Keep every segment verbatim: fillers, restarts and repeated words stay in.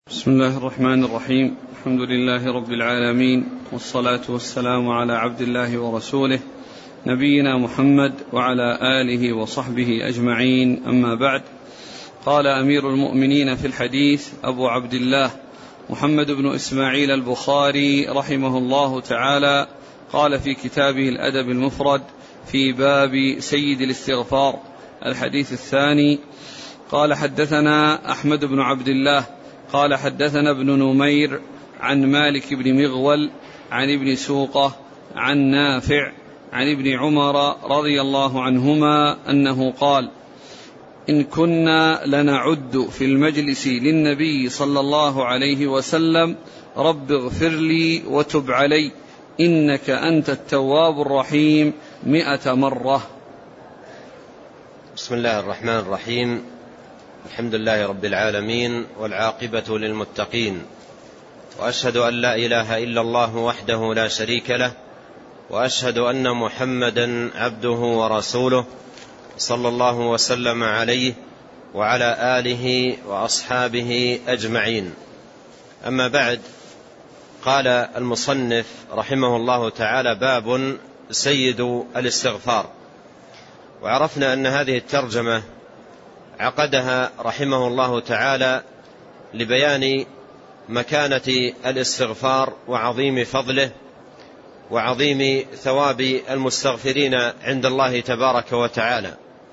بسم الله الرحمن الرحيم. الحمد لله رب العالمين، والصلاة والسلام على عبد الله ورسوله نبينا محمد وعلى آله وصحبه أجمعين، أما بعد. قال أمير المؤمنين في الحديث أبو عبد الله محمد بن إسماعيل البخاري رحمه الله تعالى، قال في كتابه الأدب المفرد في باب سيد الاستغفار الحديث الثاني، قال حدثنا أحمد بن عبد الله قال حدثنا ابن نمير عن مالك بن مغول عن ابن سوقة عن نافع عن ابن عمر رضي الله عنهما أنه قال: إن كنا لنعد في المجلس للنبي صلى الله عليه وسلم رب اغفر لي وتب علي إنك أنت التواب الرحيم مئة مرة. بسم الله الرحمن الرحيم. الحمد لله رب العالمين، والعاقبة للمتقين، وأشهد أن لا إله إلا الله وحده لا شريك له، وأشهد أن محمدا عبده ورسوله صلى الله وسلم عليه وعلى آله وأصحابه أجمعين. أما بعد، قال المصنف رحمه الله تعالى: باب سيد الاستغفار. وعرفنا أن هذه الترجمة عقدها رحمه الله تعالى لبيان مكانة الاستغفار وعظيم فضله وعظيم ثواب المستغفرين عند الله تبارك وتعالى.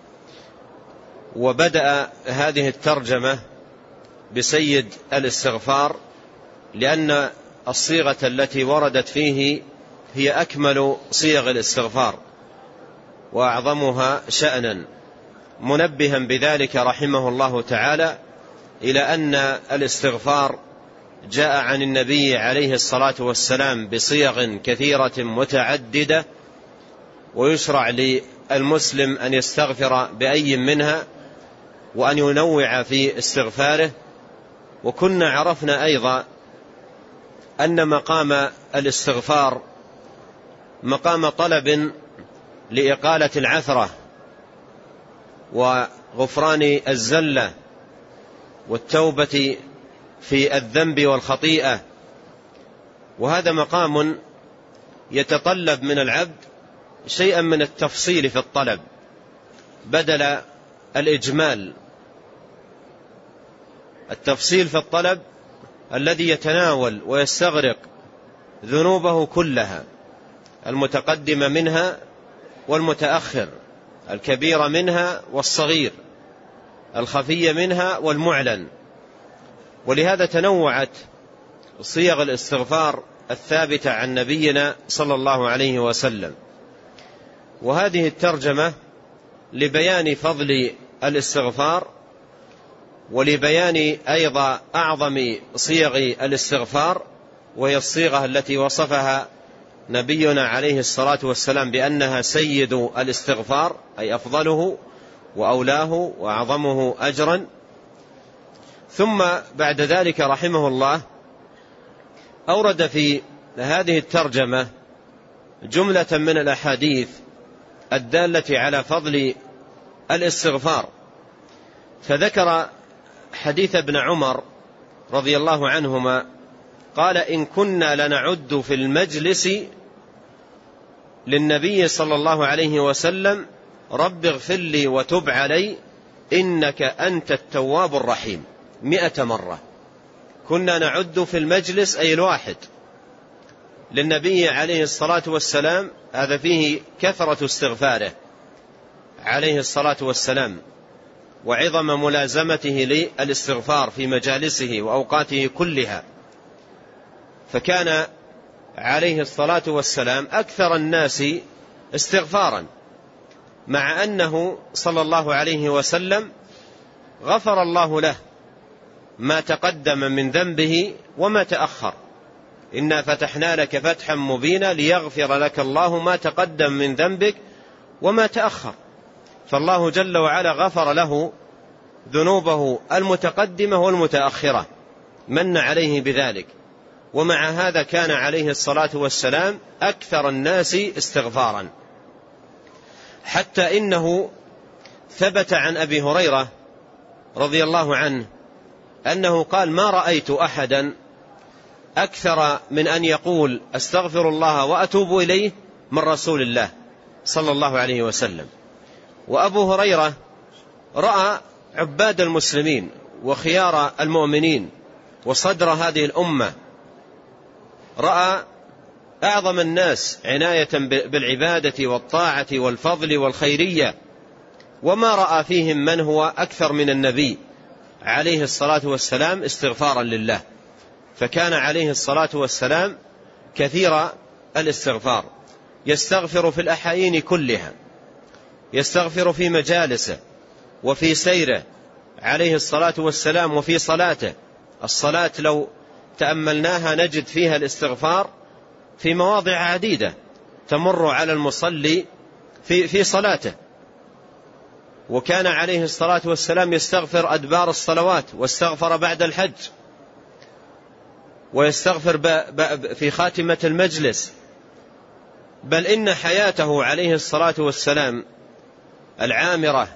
وبدأ هذه الترجمة بسيد الاستغفار لأن الصيغة التي وردت فيه هي أكمل صيغ الاستغفار وأعظمها شأنا، منبها بذلك رحمه الله تعالى إلى أن الاستغفار جاء عن النبي عليه الصلاة والسلام بصيغ كثيرة متعددة، ويشرع للمسلم أن يستغفر بأي منها وأن ينوع في استغفاره. وكنا عرفنا أيضا أن مقام الاستغفار مقام طلب لإقالة العثرة وغفران الزلة والتوبة في الذنب والخطيئة، وهذا مقام يتطلب من العبد شيئا من التفصيل في الطلب بدل الإجمال. التفصيل في الطلب الذي يتناول ويستغرق ذنوبه كلها، المتقدم منها والمتأخر، الكبير منها والصغير، الخفي منها والمعلن. ولهذا تنوعت صيغ الاستغفار الثابتة عن نبينا صلى الله عليه وسلم. وهذه الترجمة لبيان فضل الاستغفار ولبيان أيضا أعظم صيغ الاستغفار، وهي الصيغة التي وصفها نبينا عليه الصلاة والسلام بأنها سيد الاستغفار، أي أفضله وأولاه وأعظمه أجرا. ثم بعد ذلك رحمه الله أورد في هذه الترجمة جملة من الأحاديث الدالة على فضل الاستغفار، فذكر حديث ابن عمر رضي الله عنهما قال: إن كنا لنعد في المجلس للنبي صلى الله عليه وسلم رب اغفر لي وتب علي إنك أنت التواب الرحيم مئة مرة. كنا نعد في المجلس أي الواحد للنبي عليه الصلاة والسلام، هذا فيه كثرة استغفاره عليه الصلاة والسلام وعظم ملازمته للاستغفار في مجالسه وأوقاته كلها. فكان عليه الصلاة والسلام أكثر الناس استغفارا، مع أنه صلى الله عليه وسلم غفر الله له ما تقدم من ذنبه وما تأخر. إنا فتحنا لك فتحا مبينا ليغفر لك الله ما تقدم من ذنبك وما تأخر. فالله جل وعلا غفر له ذنوبه المتقدمة والمتأخرة، من عليه بذلك. ومع هذا كان عليه الصلاة والسلام أكثر الناس استغفارا، حتى إنه ثبت عن أبي هريرة رضي الله عنه أنه قال: ما رأيت أحدا أكثر من أن يقول أستغفر الله وأتوب إليه من رسول الله صلى الله عليه وسلم. وأبو هريرة رأى عباد المسلمين وخيار المؤمنين وصدر هذه الأمة، رأى أعظم الناس عناية بالعبادة والطاعة والفضل والخيرية، وما رأى فيهم من هو أكثر من النبي عليه الصلاة والسلام استغفارا لله. فكان عليه الصلاة والسلام كثير الاستغفار، يستغفر في الأحايين كلها، يستغفر في مجالسه وفي سيره عليه الصلاة والسلام وفي صلاته. الصلاة لو تأملناها نجد فيها الاستغفار في مواضع عديدة تمر على المصلي في, في صلاته. وكان عليه الصلاة والسلام يستغفر أدبار الصلوات، واستغفر بعد الحج، ويستغفر في خاتمة المجلس. بل إن حياته عليه الصلاة والسلام العامرة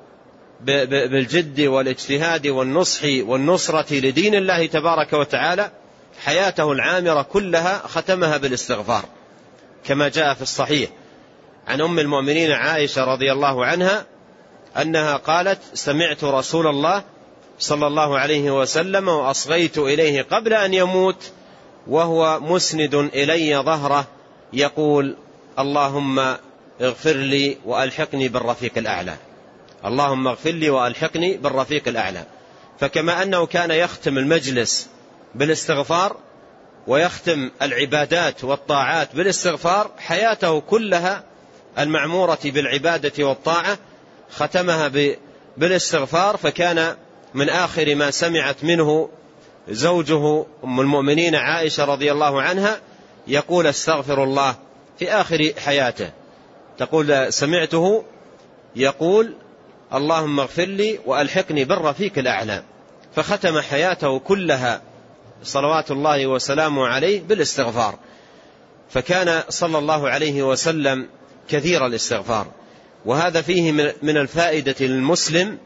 بالجد والاجتهاد والنصح والنصرة لدين الله تبارك وتعالى، حياته العامرة كلها ختمها بالاستغفار، كما جاء في الصحيح عن أم المؤمنين عائشة رضي الله عنها أنها قالت: سمعت رسول الله صلى الله عليه وسلم وأصغيت إليه قبل أن يموت وهو مسند إلي ظهره يقول: اللهم اغفر لي وألحقني بالرفيق الأعلى، اللهم اغفر لي وألحقني بالرفيق الأعلى. فكما أنه كان يختم المجلس بالاستغفار ويختم العبادات والطاعات بالاستغفار، حياته كلها المعمورة بالعبادة والطاعة ختمها بالاستغفار. فكان من آخر ما سمعت منه زوجه أم المؤمنين عائشة رضي الله عنها يقول: استغفر الله في آخر حياته، تقول: سمعته يقول: اللهم اغفر لي وألحقني بالرفيق الأعلى. فختم حياته كلها صلوات الله وسلامه عليه بالاستغفار. فكان صلى الله عليه وسلم كثير الاستغفار. وهذا فيه من الفائدة للمسلم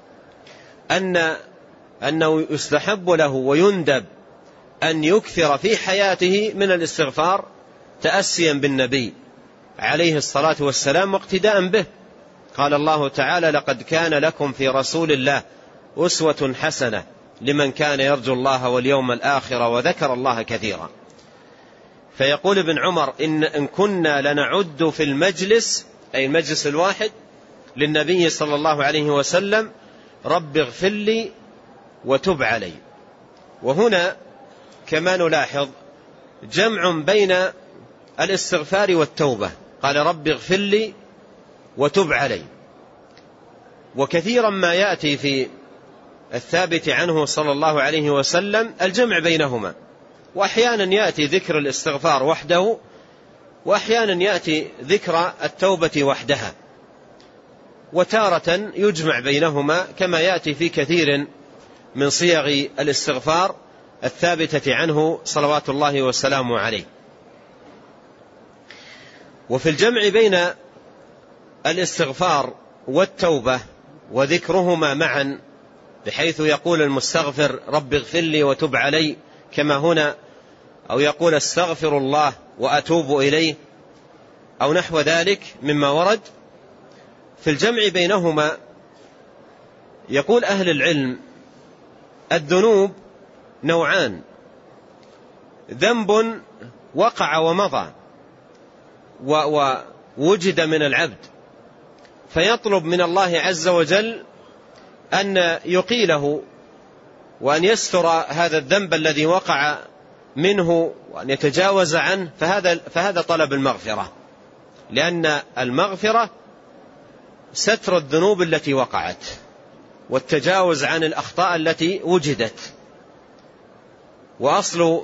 أن أنه يستحب له ويندب أن يكثر في حياته من الاستغفار تأسيا بالنبي عليه الصلاة والسلام واقتداء به. قال الله تعالى: لقد كان لكم في رسول الله أسوة حسنة لمن كان يرجو الله واليوم الآخر وذكر الله كثيرا. فيقول ابن عمر: إن, إن كنا لنعد في المجلس، أي المجلس الواحد للنبي صلى الله عليه وسلم: رب اغفر لي وتب علي. وهنا كما نلاحظ جمع بين الاستغفار والتوبة، قال: رب اغفر لي وتب علي. وكثيرا ما يأتي في الثابت عنه صلى الله عليه وسلم الجمع بينهما، وأحيانا يأتي ذكر الاستغفار وحده، وأحيانا يأتي ذكر التوبة وحدها، وتارة يجمع بينهما كما يأتي في كثير من صيغ الاستغفار الثابتة عنه صلوات الله وسلامه عليه. وفي الجمع بين الاستغفار والتوبة وذكرهما معا، بحيث يقول المستغفر: رب اغفر لي وتب علي، كما هنا، أو يقول: استغفر الله وأتوب إليه، أو نحو ذلك مما ورد. في الجمع بينهما يقول أهل العلم: الذنوب نوعان: ذنب وقع ومضى ووجد من العبد، فيطلب من الله عز وجل أن يقيله وأن يستر هذا الذنب الذي وقع منه وأن يتجاوز عنه، فهذا, فهذا طلب المغفرة، لأن المغفرة ستر الذنوب التي وقعت والتجاوز عن الأخطاء التي وجدت. وأصل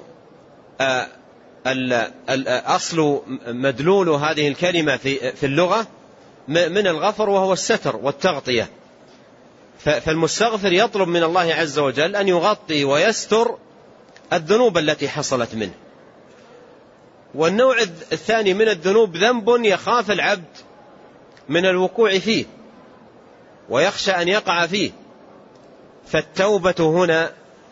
أصل مدلول هذه الكلمة في اللغة من الغفر، وهو الستر والتغطية. فالمستغفر يطلب من الله عز وجل أن يغطي ويستر الذنوب التي حصلت منه. والنوع الثاني من الذنوب ذنب يخاف العبد من الوقوع فيه، ويخشى أن يقع فيه، فالتوبة هنا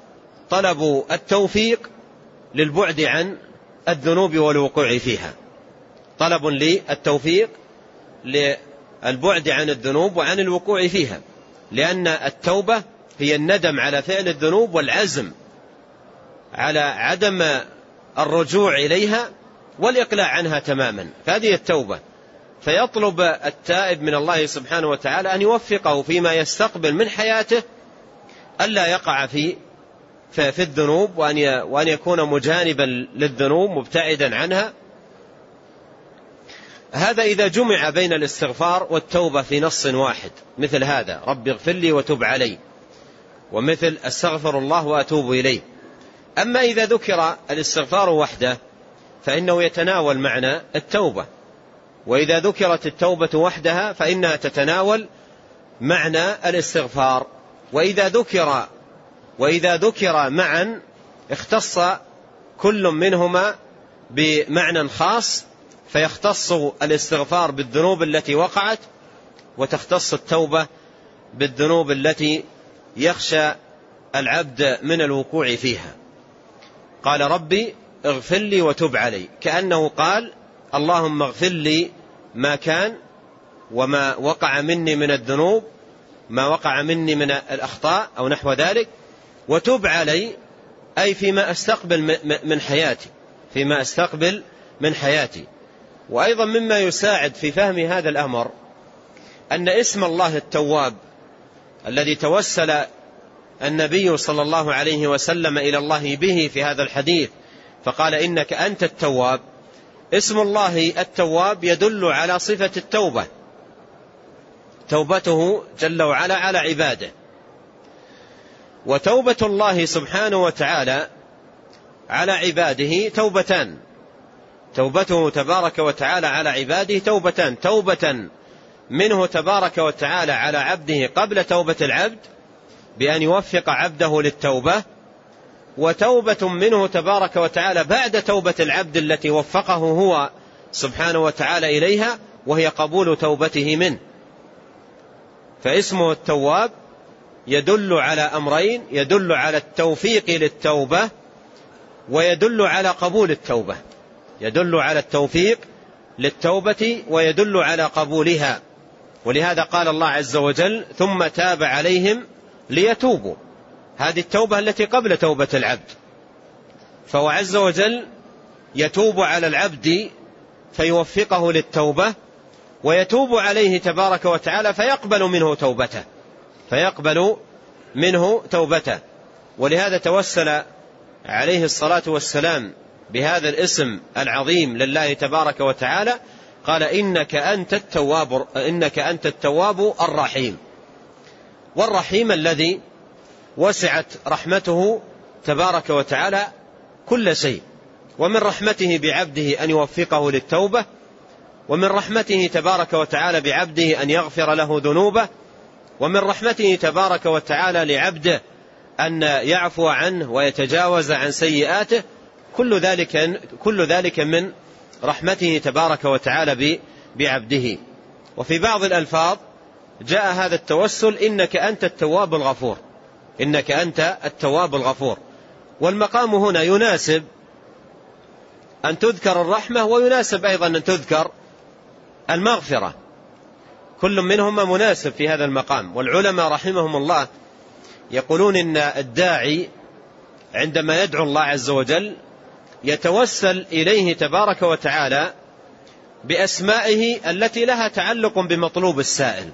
طلب التوفيق للبعد عن الذنوب والوقوع فيها، طلب للتوفيق للبعد عن الذنوب وعن الوقوع فيها، لأن التوبة هي الندم على فعل الذنوب والعزم على عدم الرجوع إليها والإقلاع عنها تماما، فهذه التوبة. فيطلب التائب من الله سبحانه وتعالى أن يوفقه فيما يستقبل من حياته ألا يقع في في الذنوب، وأن يكون مجانبا للذنوب مبتعدا عنها. هذا إذا جمع بين الاستغفار والتوبة في نص واحد، مثل هذا رب اغفر لي وتب علي، ومثل استغفر الله وأتوب إليه. أما إذا ذكر الاستغفار وحده فإنه يتناول معنى التوبة، وإذا ذكرت التوبة وحدها فإنها تتناول معنى الاستغفار. وإذا ذكر وإذا ذكر معا اختص كل منهما بمعنى خاص، فيختص الاستغفار بالذنوب التي وقعت، وتختص التوبة بالذنوب التي يخشى العبد من الوقوع فيها. قال ربي اغفر لي وتب علي، كأنه قال اللهم اغفر لي ما كان وما وقع مني من الذنوب، ما وقع مني من الأخطاء أو نحو ذلك، وتب علي أي فيما أستقبل من حياتي، فيما أستقبل من حياتي. وأيضا مما يساعد في فهم هذا الأمر أن اسم الله التواب الذي توسل النبي صلى الله عليه وسلم إلى الله به في هذا الحديث فقال إنك أنت التواب، اسم الله التواب يدل على صفة التوبة، توبته جل وعلا على عباده. وتوبة الله سبحانه وتعالى على عباده توبتان، توبته تبارك وتعالى على عباده توبتان، توبة منه تبارك وتعالى على عبده قبل توبة العبد بأن يوفق عبده للتوبة، وتوبة منه تبارك وتعالى بعد توبة العبد التي وفقه هو سبحانه وتعالى إليها، وهي قبول توبته منه. فاسمه التواب يدل على أمرين، يدل على التوفيق للتوبة ويدل على قبول التوبة، يدل على التوفيق للتوبة ويدل على قبولها. ولهذا قال الله عز وجل ثم تاب عليهم ليتوبوا، هذه التوبة التي قبل توبة العبد. فهو عز وجل يتوب على العبد فيوفقه للتوبة، ويتوب عليه تبارك وتعالى فيقبل منه توبته، فيقبل منه توبته. ولهذا توسل عليه الصلاة والسلام بهذا الاسم العظيم لله تبارك وتعالى، قال إنك أنت التواب، إنك أنت التواب الرحيم. والرحيم الذي وسعت رحمته تبارك وتعالى كل شيء، ومن رحمته بعبده أن يوفقه للتوبة، ومن رحمته تبارك وتعالى بعبده أن يغفر له ذنوبه، ومن رحمته تبارك وتعالى لعبده أن يعفو عنه ويتجاوز عن سيئاته. كل ذلك كل ذلك من رحمته تبارك وتعالى بعبده. وفي بعض الألفاظ جاء هذا التوسل إنك أنت التواب الغفور، إنك أنت التواب الغفور. والمقام هنا يناسب أن تذكر الرحمة، ويناسب أيضا أن تذكر المغفرة، كل منهما مناسب في هذا المقام. والعلماء رحمهم الله يقولون إن الداعي عندما يدعو الله عز وجل يتوسل إليه تبارك وتعالى بأسمائه التي لها تعلق بمطلوب السائل،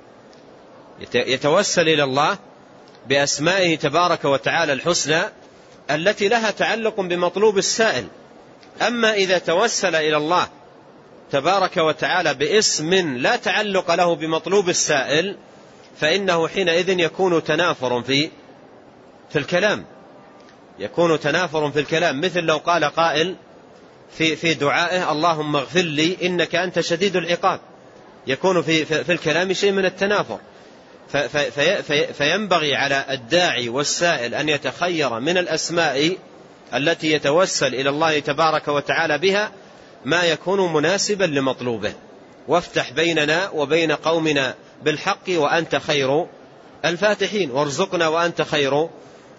يتوسل إلى الله بأسمائه تبارك وتعالى الحسنى التي لها تعلق بمطلوب السائل. أما إذا توسل إلى الله تبارك وتعالى باسم لا تعلق له بمطلوب السائل فإنه حينئذ يكون تنافر في في الكلام، يكون تنافر في الكلام. مثل لو قال قائل في في دعائه اللهم اغفر لي إنك أنت شديد العقاب، يكون في في, في الكلام شيء من التنافر. في في في فينبغي على الداعي والسائل أن يتخير من الأسماء التي يتوسل إلى الله تبارك وتعالى بها ما يكون مناسبا لمطلوبه. وافتح بيننا وبين قومنا بالحق وأنت خير الفاتحين، وارزقنا وأنت خير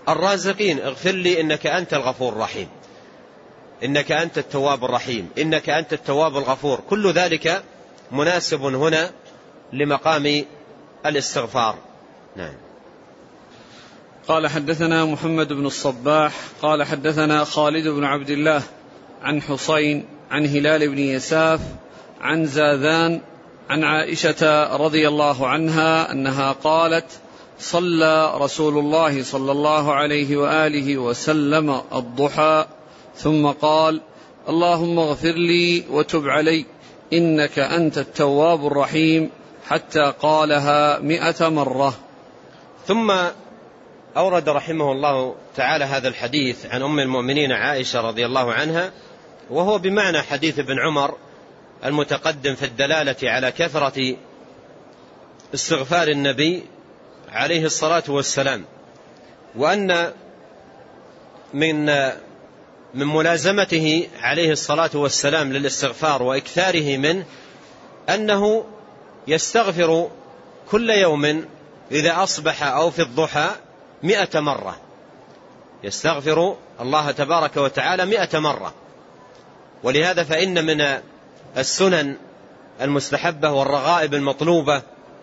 الرازقين اغفر لي إنك أنت الغفور الرحيم، إنك أنت التواب الرحيم، إنك أنت التواب الغفور، كل ذلك مناسب هنا لمقام الاستغفار. نعم. قال حدثنا محمد بن الصباح قال حدثنا خالد بن عبد الله عن حسين عن هلال بن يساف عن زاذان عن عائشة رضي الله عنها أنها قالت: صلى رسول الله صلى الله عليه وآله وسلم الضحى ثم قال: اللهم اغفر لي وتب علي إنك أنت التواب الرحيم، حتى قالها مئة مرة. ثم أورد رحمه الله تعالى هذا الحديث عن أم المؤمنين عائشة رضي الله عنها، وهو بمعنى حديث ابن عمر المتقدم في الدلالة على كثرة استغفار النبي عليه الصلاة والسلام، وأن من من ملازمته عليه الصلاة والسلام للاستغفار وإكثاره منه أنه يستغفر كل يوم إذا أصبح أو في الضحى مئة مرة، يستغفر الله تبارك وتعالى مئة مرة. ولهذا فإن من السنن المستحبة والرغائب المطلوبة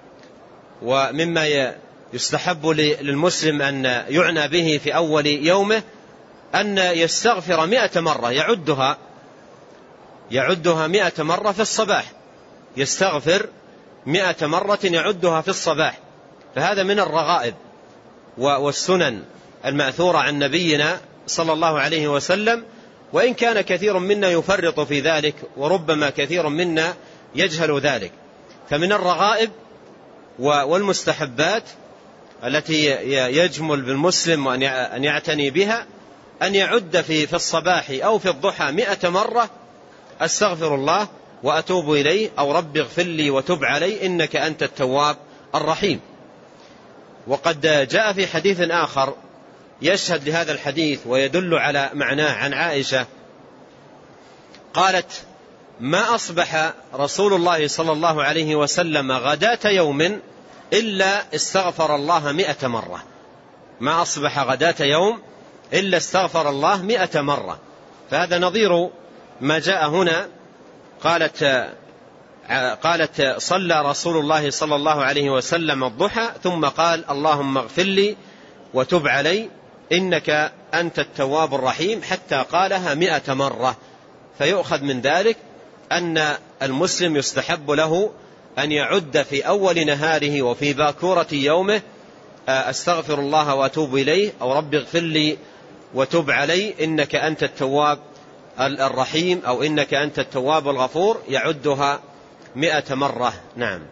ومما يستحب للمسلم أن يعنى به في أول يومه أن يستغفر مئة مرة، يعدها يعدها مئة مرة في الصباح، يستغفر مئة مرة يعدها في الصباح. فهذا من الرغائب والسنن المأثورة عن نبينا صلى الله عليه وسلم، وإن كان كثير منا يفرط في ذلك وربما كثير منا يجهل ذلك. فمن الرغائب والمستحبات التي يجمل بالمسلم أن يعتني بها أن يعد في في الصباح أو في الضحى مئة مرة: أستغفر الله وأتوب إليه، أو رب اغفر لي وتب علي إنك أنت التواب الرحيم. وقد جاء في حديث آخر يشهد لهذا الحديث ويدل على معناه عن عائشة قالت: ما أصبح رسول الله صلى الله عليه وسلم غداة يوم إلا استغفر الله مئة مرة، ما أصبح غداة يوم إلا استغفر الله مئة مرة. فهذا نظير ما جاء هنا. قالت قالت صلى رسول الله صلى الله عليه وسلم الضحى ثم قال: اللهم اغفر لي وتب علي إنك أنت التواب الرحيم، حتى قالها مئة مرة. فيؤخذ من ذلك أن المسلم يستحب له أن يعد في أول نهاره وفي باكورة يومه: أستغفر الله وأتوب إليه، أو رب اغفر لي وتب علي إنك أنت التواب الرحيم، أو إنك أنت التواب الغفور، يعدها مئة مرة. نعم.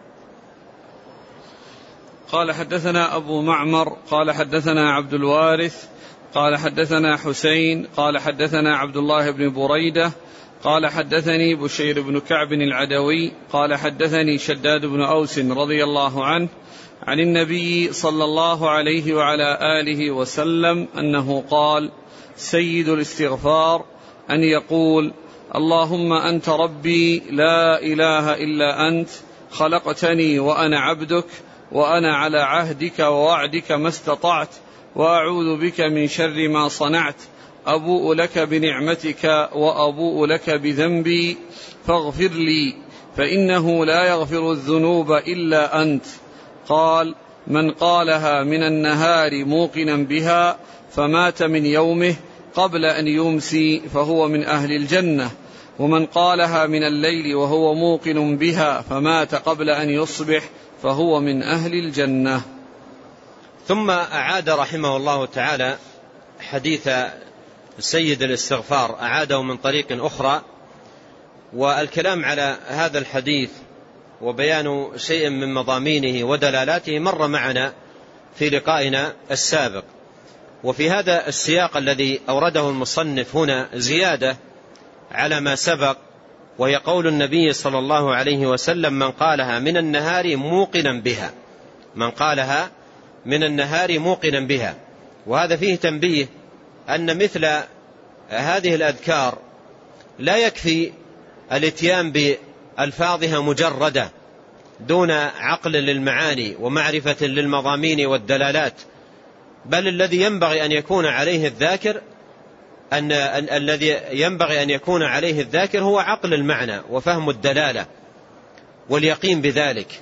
قال حدثنا أبو معمر قال حدثنا عبد الوارث قال حدثنا حسين قال حدثنا عبد الله بن بريدة قال حدثني بشير بن كعب العدوي قال حدثني شداد بن أوس رضي الله عنه عن النبي صلى الله عليه وعلى آله وسلم أنه قال: سيد الاستغفار أن يقول: اللهم أنت ربي لا إله إلا أنت، خلقتني وأنا عبدك، وأنا على عهدك ووعدك ما استطعت، وأعوذ بك من شر ما صنعت، أبوء لك بنعمتك وأبوء لك بذنبي، فاغفر لي فإنه لا يغفر الذنوب إلا أنت. قال: من قالها من النهار موقنا بها فمات من يومه قبل أن يمسي فهو من أهل الجنة، ومن قالها من الليل وهو موقن بها فمات قبل أن يصبح فهو من أهل الجنة. ثم أعاد رحمه الله تعالى حديث سيد الاستغفار، أعاده من طريق أخرى، والكلام على هذا الحديث وبيان شيء من مضامينه ودلالاته مر معنا في لقائنا السابق. وفي هذا السياق الذي أورده المصنف هنا زيادة على ما سبق، وهي قول النبي صلى الله عليه وسلم: من قالها من النهار موقنا بها، من قالها من النهار موقنا بها. وهذا فيه تنبيه أن مثل هذه الأذكار لا يكفي الاتيان بألفاظها مجردة دون عقل للمعاني ومعرفة للمضامين والدلالات، بل الذي ينبغي أن يكون عليه الذاكر أن الذي ينبغي أن يكون عليه الذاكر هو عقل المعنى وفهم الدلالة واليقين بذلك.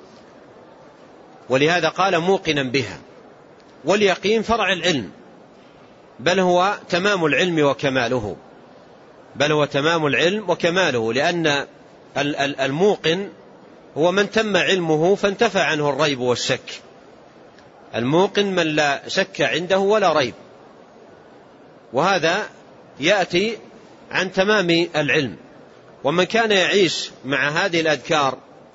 ولهذا قال موقنا بها، واليقين فرع العلم، بل هو تمام العلم وكماله، بل هو تمام العلم وكماله، لأن الموقن هو من تم علمه فانتفى عنه الريب والشك. الموقن من لا شك عنده ولا ريب، وهذا يأتي عن تمام العلم. ومن كان يعيش مع هذه الأذكار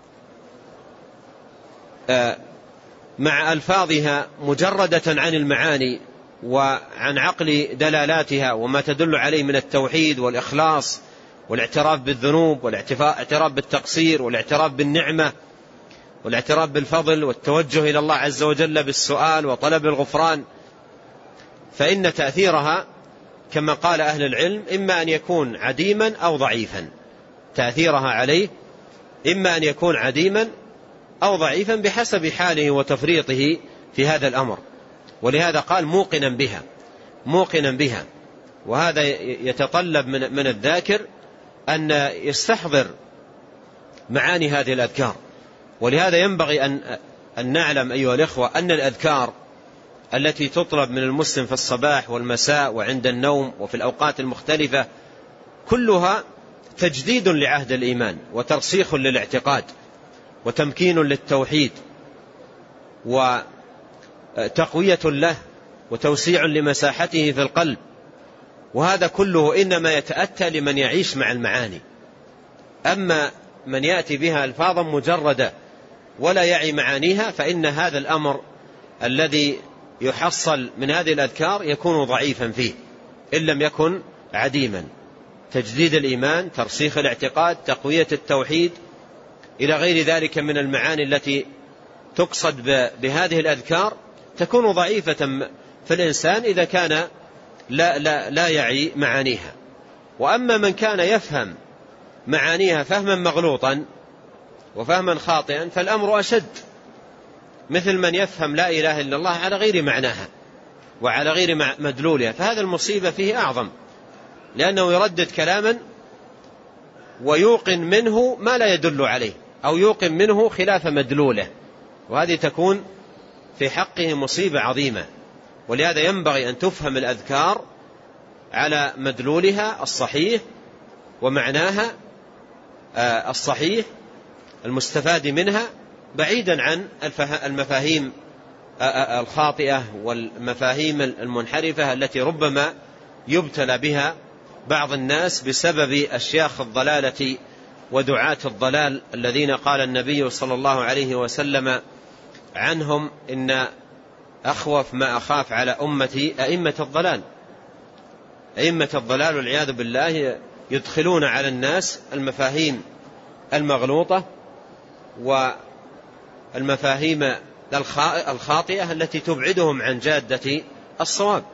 مع ألفاظها مجردة عن المعاني وعن عقل دلالاتها وما تدل عليه من التوحيد والإخلاص والاعتراف بالذنوب والاعتراف بالتقصير والاعتراف بالنعمة والاعتراف بالفضل والتوجه إلى الله عز وجل بالسؤال وطلب الغفران، فإن تأثيرها كما قال أهل العلم إما أن يكون عديما أو ضعيفا. تأثيرها عليه إما أن يكون عديما أو ضعيفا بحسب حاله وتفريطه في هذا الأمر. ولهذا قال موقنا بها، موقنا بها. وهذا يتطلب من, من الذاكر أن يستحضر معاني هذه الأذكار. ولهذا ينبغي أن, أن نعلم أيها الإخوة أن الأذكار التي تطلب من المسلم في الصباح والمساء وعند النوم وفي الأوقات المختلفة كلها تجديد لعهد الإيمان وترسيخ للاعتقاد وتمكين للتوحيد وتقوية له وتوسيع لمساحته في القلب. وهذا كله إنما يتأتى لمن يعيش مع المعاني. أما من يأتي بها ألفاظا مجردة ولا يعي معانيها فإن هذا الأمر الذي يحصل من هذه الأذكار يكون ضعيفا فيه إن لم يكن عديما. تجديد الإيمان، ترسيخ الاعتقاد، تقوية التوحيد، إلى غير ذلك من المعاني التي تقصد بهذه الأذكار تكون ضعيفة في الإنسان إذا كان لا, لا, لا يعي معانيها. وأما من كان يفهم معانيها فهما مغلوطا وفهما خاطئا فالأمر أشد، مثل من يفهم لا إله إلا الله على غير معناها وعلى غير مدلولها، فهذا المصيبة فيه أعظم، لأنه يردد كلاما ويوقن منه ما لا يدل عليه أو يوقن منه خلاف مدلوله، وهذه تكون في حقه مصيبة عظيمة. ولهذا ينبغي أن تفهم الأذكار على مدلولها الصحيح ومعناها الصحيح المستفاد منها، بعيدا عن المفاهيم الخاطئة والمفاهيم المنحرفة التي ربما يبتلى بها بعض الناس بسبب أشياخ الضلالة ودعاة الضلال الذين قال النبي صلى الله عليه وسلم عنهم إن أخوف ما أخاف على أمتي أئمة الضلال. أئمة الضلال والعياذ بالله يدخلون على الناس المفاهيم المغلوطة والمفاهيم الخاطئة التي تبعدهم عن جادة الصواب.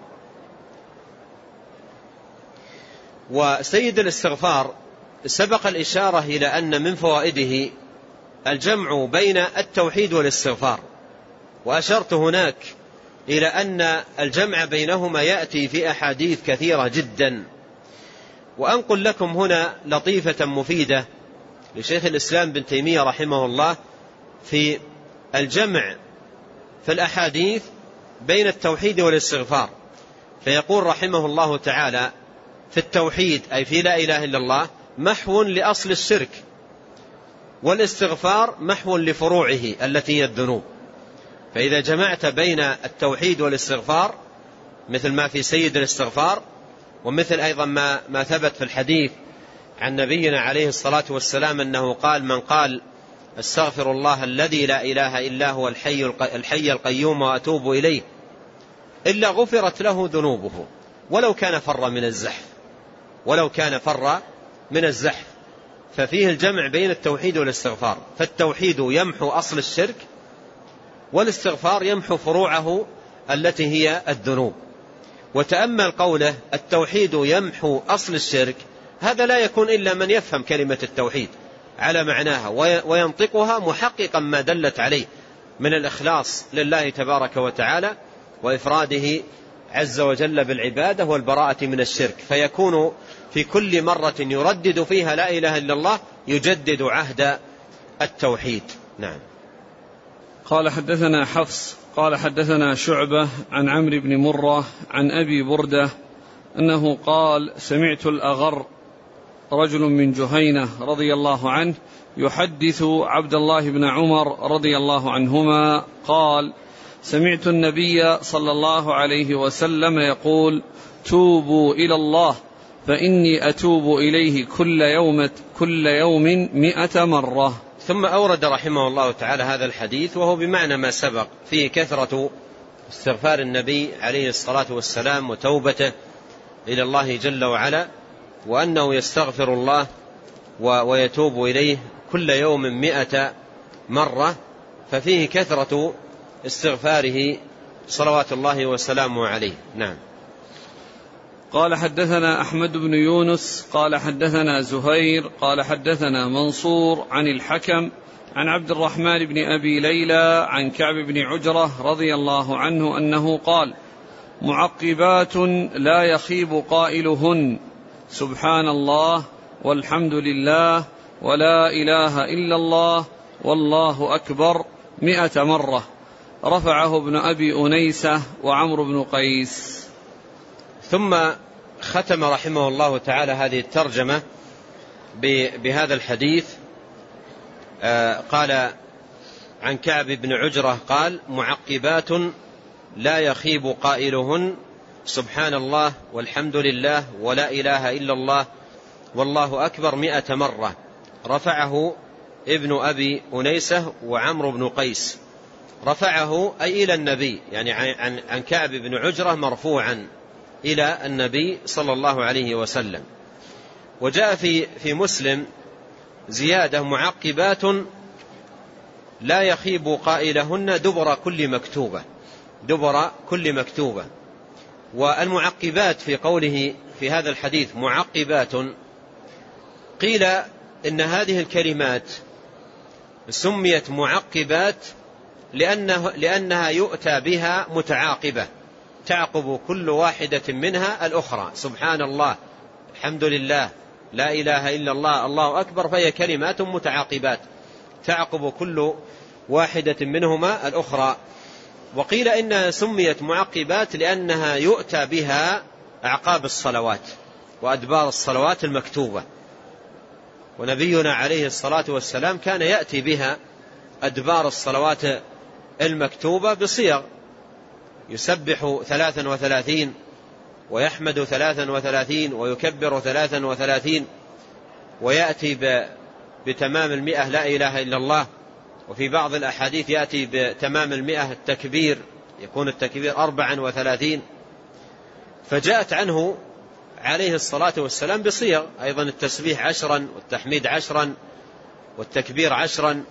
وسيد الاستغفار سبق الإشارة إلى أن من فوائده الجمع بين التوحيد والاستغفار، وأشرت هناك إلى أن الجمع بينهما يأتي في أحاديث كثيرة جدا. وأنقل لكم هنا لطيفة مفيدة لشيخ الإسلام بن تيمية رحمه الله في الجمع في الأحاديث بين التوحيد والاستغفار، فيقول رحمه الله تعالى: في التوحيد أي في لا إله إلا الله محو لأصل الشرك، والاستغفار محو لفروعه التي هي الذنوب. فإذا جمعت بين التوحيد والاستغفار مثل ما في سيد الاستغفار، ومثل أيضا ما, ما ثبت في الحديث عن نبينا عليه الصلاة والسلام أنه قال: من قال استغفر الله الذي لا إله إلا هو الحي, الحي القيوم وأتوب إليه إلا غفرت له ذنوبه ولو كان فر من الزحف، ولو كان فر من الزحف. ففيه الجمع بين التوحيد والاستغفار، فالتوحيد يمحو أصل الشرك، والاستغفار يمحو فروعه التي هي الذنوب. وتأمل قوله التوحيد يمحو أصل الشرك، هذا لا يكون إلا من يفهم كلمة التوحيد على معناها وينطقها محققا ما دلت عليه من الإخلاص لله تبارك وتعالى وإفراده عز وجل بالعبادة والبراءة من الشرك، فيكون في كل مرة يردد فيها لا إله إلا الله يجدد عهد التوحيد. نعم. قال حدثنا حفص قال حدثنا شعبة عن عمرو بن مرة عن أبي بردة أنه قال سمعت الأغر رجل من جهينة رضي الله عنه يحدث عبد الله بن عمر رضي الله عنهما قال سمعت النبي صلى الله عليه وسلم يقول توبوا إلى الله فإني أتوب إليه كل يوم كل يوم مئة مرة. ثم أورد رحمه الله تعالى هذا الحديث وهو بمعنى ما سبق، فيه كثرة استغفار النبي عليه الصلاة والسلام وتوبته إلى الله جل وعلا، وأنه يستغفر الله ويتوب إليه كل يوم مئة مرة، ففيه كثرة استغفاره صلوات الله وسلامه عليه. نعم. قال حدثنا أحمد بن يونس قال حدثنا زهير قال حدثنا منصور عن الحكم عن عبد الرحمن بن أبي ليلى عن كعب بن عجرة رضي الله عنه أنه قال معقبات لا يخيب قائلهن سبحان الله والحمد لله ولا إله إلا الله والله أكبر مئة مرة، رفعه ابن أبي أنيسة وعمر بن قيس. ثم ختم رحمه الله تعالى هذه الترجمة بهذا الحديث. قال عن كعب بن عجرة قال معقبات لا يخيب قائلهن سبحان الله والحمد لله ولا إله إلا الله والله أكبر مئة مرة، رفعه ابن أبي أنيسة وعمر بن قيس. رفعه أي إلى النبي، يعني عن, عن كعب بن عجرة مرفوعا إلى النبي صلى الله عليه وسلم. وجاء في, في مسلم زيادة معقبات لا يخيب قائلهن دبر كل مكتوبة، دبر كل مكتوبة. والمعقبات في قوله في هذا الحديث معقبات، قيل إن هذه الكلمات سميت معقبات لأنه لأنها يؤتى بها متعاقبة، تعقب كل واحدة منها الأخرى، سبحان الله الحمد لله لا إله إلا الله الله أكبر، فهي كلمات متعاقبات تعقب كل واحدة منهما الأخرى. وقيل إنها سميت معقبات لأنها يؤتى بها أعقاب الصلوات وأدبار الصلوات المكتوبة، ونبينا عليه الصلاة والسلام كان يأتي بها أدبار الصلوات المكتوبة بصيغ، يسبح ثلاثا وثلاثين ويحمد ثلاثا وثلاثين ويكبر ثلاثا وثلاثين، ويأتي بتمام المئة لا إله إلا الله. وفي بعض الأحاديث يأتي بتمام المئة التكبير، يكون التكبير أربعا وثلاثين. فجاءت عنه عليه الصلاة والسلام بصيغ، أيضا التسبيح عشرا والتحميد عشرا والتكبير عشرا،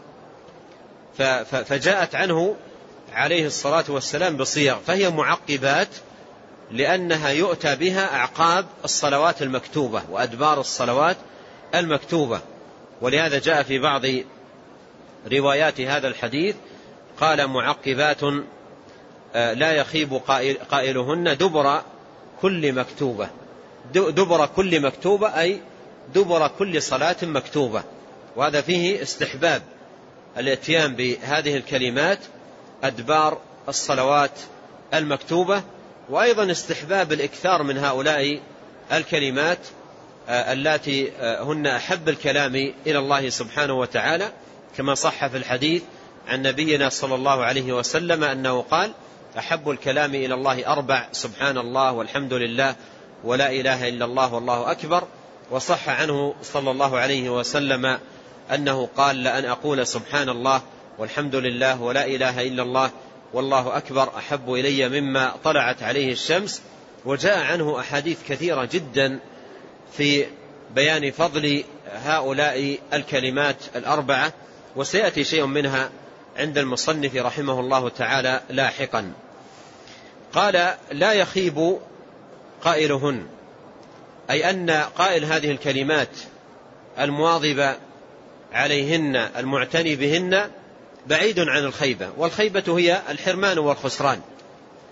فجاءت عنه عليه الصلاة والسلام بصيغ، فهي معقبات لأنها يؤتى بها أعقاب الصلوات المكتوبة وأدبار الصلوات المكتوبة. ولهذا جاء في بعض روايات هذا الحديث قال معقبات لا يخيب قائلهن دبر كل مكتوبة، دبر كل مكتوبة أي دبر كل صلاة مكتوبة. وهذا فيه استحباب الاتيان بهذه الكلمات أدبار الصلوات المكتوبة، وأيضا استحباب الإكثار من هؤلاء الكلمات التي هن أحب الكلام إلى الله سبحانه وتعالى، كما صح في الحديث عن نبينا صلى الله عليه وسلم أنه قال أحب الكلام إلى الله أربع: سبحان الله والحمد لله ولا إله إلا الله والله أكبر. وصح عنه صلى الله عليه وسلم أنه قال: لأن أقول سبحان الله والحمد لله ولا إله إلا الله والله أكبر أحب إلي مما طلعت عليه الشمس. وجاء عنه أحاديث كثيرة جدا في بيان فضل هؤلاء الكلمات الأربعة، وسيأتي شيء منها عند المصنف رحمه الله تعالى لاحقا. قال: لا يخيب قائلهن، أي أن قائل هذه الكلمات المواظب عليهن المعتني بهن بعيد عن الخيبة، والخيبة هي الحرمان والخسران.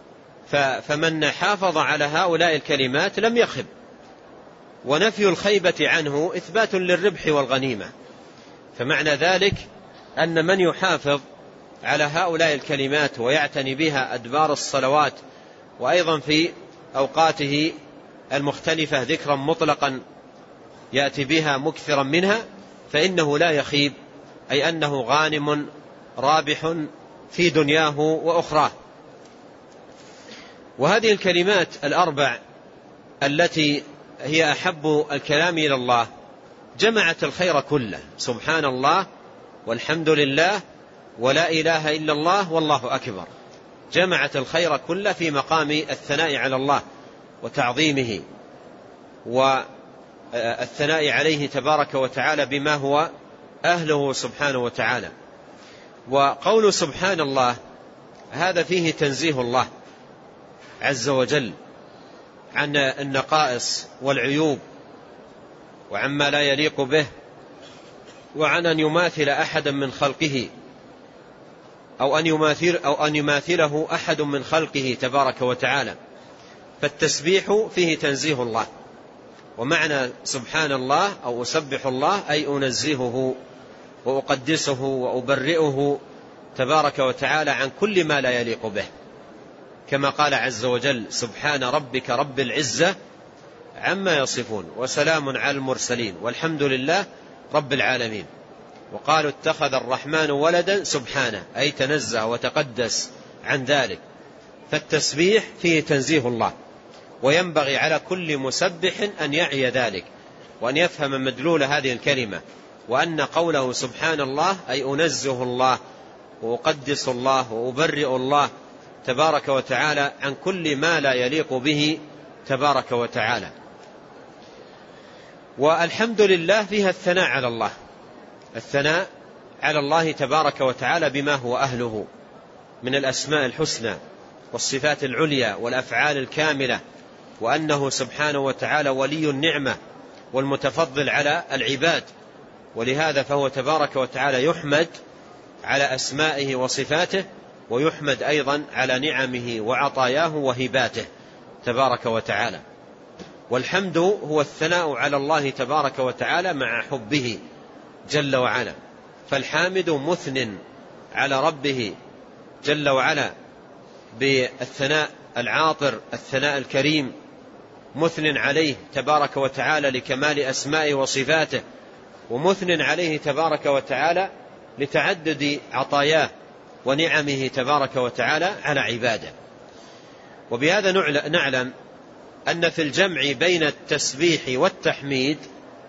فمن حافظ على هؤلاء الكلمات لم يخب، ونفي الخيبة عنه إثبات للربح والغنيمة. فمعنى ذلك أن من يحافظ على هؤلاء الكلمات ويعتني بها أدبار الصلوات، وأيضا في أوقاته المختلفة ذكرا مطلقا يأتي بها مكثرا منها، فإنه لا يخيب، أي أنه غانم رابح في دنياه وأخراه. وهذه الكلمات الأربع التي هي أحب الكلام إلى الله جمعت الخير كله، سبحان الله والحمد لله ولا إله إلا الله والله أكبر، جمعت الخير كله في مقام الثناء على الله وتعظيمه والثناء عليه تبارك وتعالى بما هو أهله سبحانه وتعالى. وقول سبحان الله هذا فيه تنزيه الله عز وجل عن النقائص والعيوب وعما لا يليق به، وعن أن يماثل أحدا من خلقه أو أن يماثل أو أن يماثله أحد من خلقه تبارك وتعالى. فالتسبيح فيه تنزيه الله، ومعنى سبحان الله أو أسبح الله أي أنزهه وأقدسه وأبرئه تبارك وتعالى عن كل ما لا يليق به، كما قال عز وجل سبحان ربك رب العزة عما يصفون وسلام على المرسلين والحمد لله رب العالمين. وقالوا اتخذ الرحمن ولدا سبحانه أي تنزه وتقدس عن ذلك. فالتسبيح فيه تنزيه الله، وينبغي على كل مسبح أن يعي ذلك وأن يفهم مدلول هذه الكلمة، وأن قوله سبحان الله أي أنزه الله وأقدس الله وأبرئ الله تبارك وتعالى عن كل ما لا يليق به تبارك وتعالى. والحمد لله فيها الثناء على الله، الثناء على الله تبارك وتعالى بما هو أهله من الأسماء الحسنى والصفات العليا والأفعال الكاملة، وأنه سبحانه وتعالى ولي النعمة والمتفضل على العباد، ولهذا فهو تبارك وتعالى يحمد على أسمائه وصفاته، ويحمد أيضا على نعمه وعطاياه وهباته تبارك وتعالى. والحمد هو الثناء على الله تبارك وتعالى مع حبه جل وعلا. فالحامد مثن على ربه جل وعلا بالثناء العاطر الثناء الكريم، مثن عليه تبارك وتعالى لكمال أسمائه وصفاته، ومثن عليه تبارك وتعالى لتعدد عطاياه ونعمه تبارك وتعالى على عباده. وبهذا نعلم أن في الجمع بين التسبيح والتحميد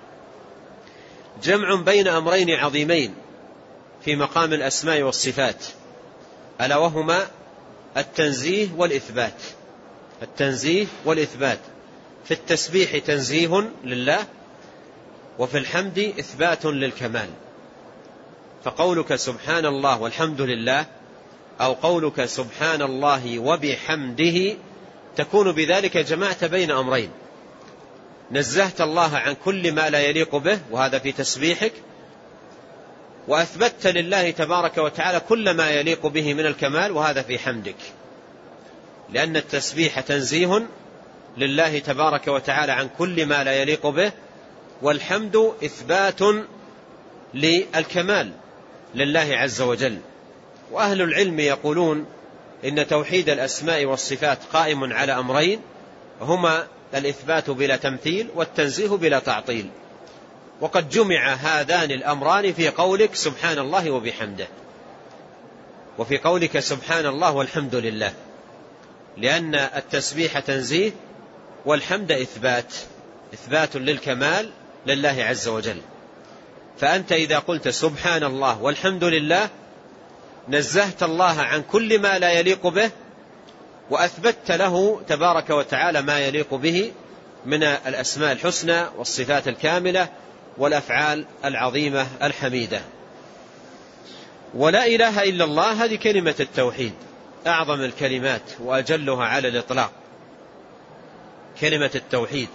جمع بين أمرين عظيمين في مقام الأسماء والصفات، ألا وهما التنزيه والإثبات. التنزيه والإثبات، في التسبيح تنزيه لله، وفي الحمد إثبات للكمال. فقولك سبحان الله والحمد لله أو قولك سبحان الله وبحمده تكون بذلك جمعت بين أمرين، نزهت الله عن كل ما لا يليق به وهذا في تسبيحك، وأثبتت لله تبارك وتعالى كل ما يليق به من الكمال وهذا في حمدك، لأن التسبيح تنزيه لله تبارك وتعالى عن كل ما لا يليق به، والحمد إثبات للكمال لله عز وجل. وأهل العلم يقولون إن توحيد الأسماء والصفات قائم على أمرين، هما الإثبات بلا تمثيل والتنزيه بلا تعطيل، وقد جمع هذان الأمران في قولك سبحان الله وبحمده، وفي قولك سبحان الله والحمد لله، لأن التسبيح تنزيه والحمد إثبات، إثبات للكمال لله عز وجل. فأنت إذا قلت سبحان الله والحمد لله نزهت الله عن كل ما لا يليق به، وأثبتت له تبارك وتعالى ما يليق به من الأسماء الحسنى والصفات الكاملة والأفعال العظيمة الحميدة. ولا إله إلا الله هذه كلمة التوحيد، أعظم الكلمات وأجلها على الإطلاق، كلمة التوحيد.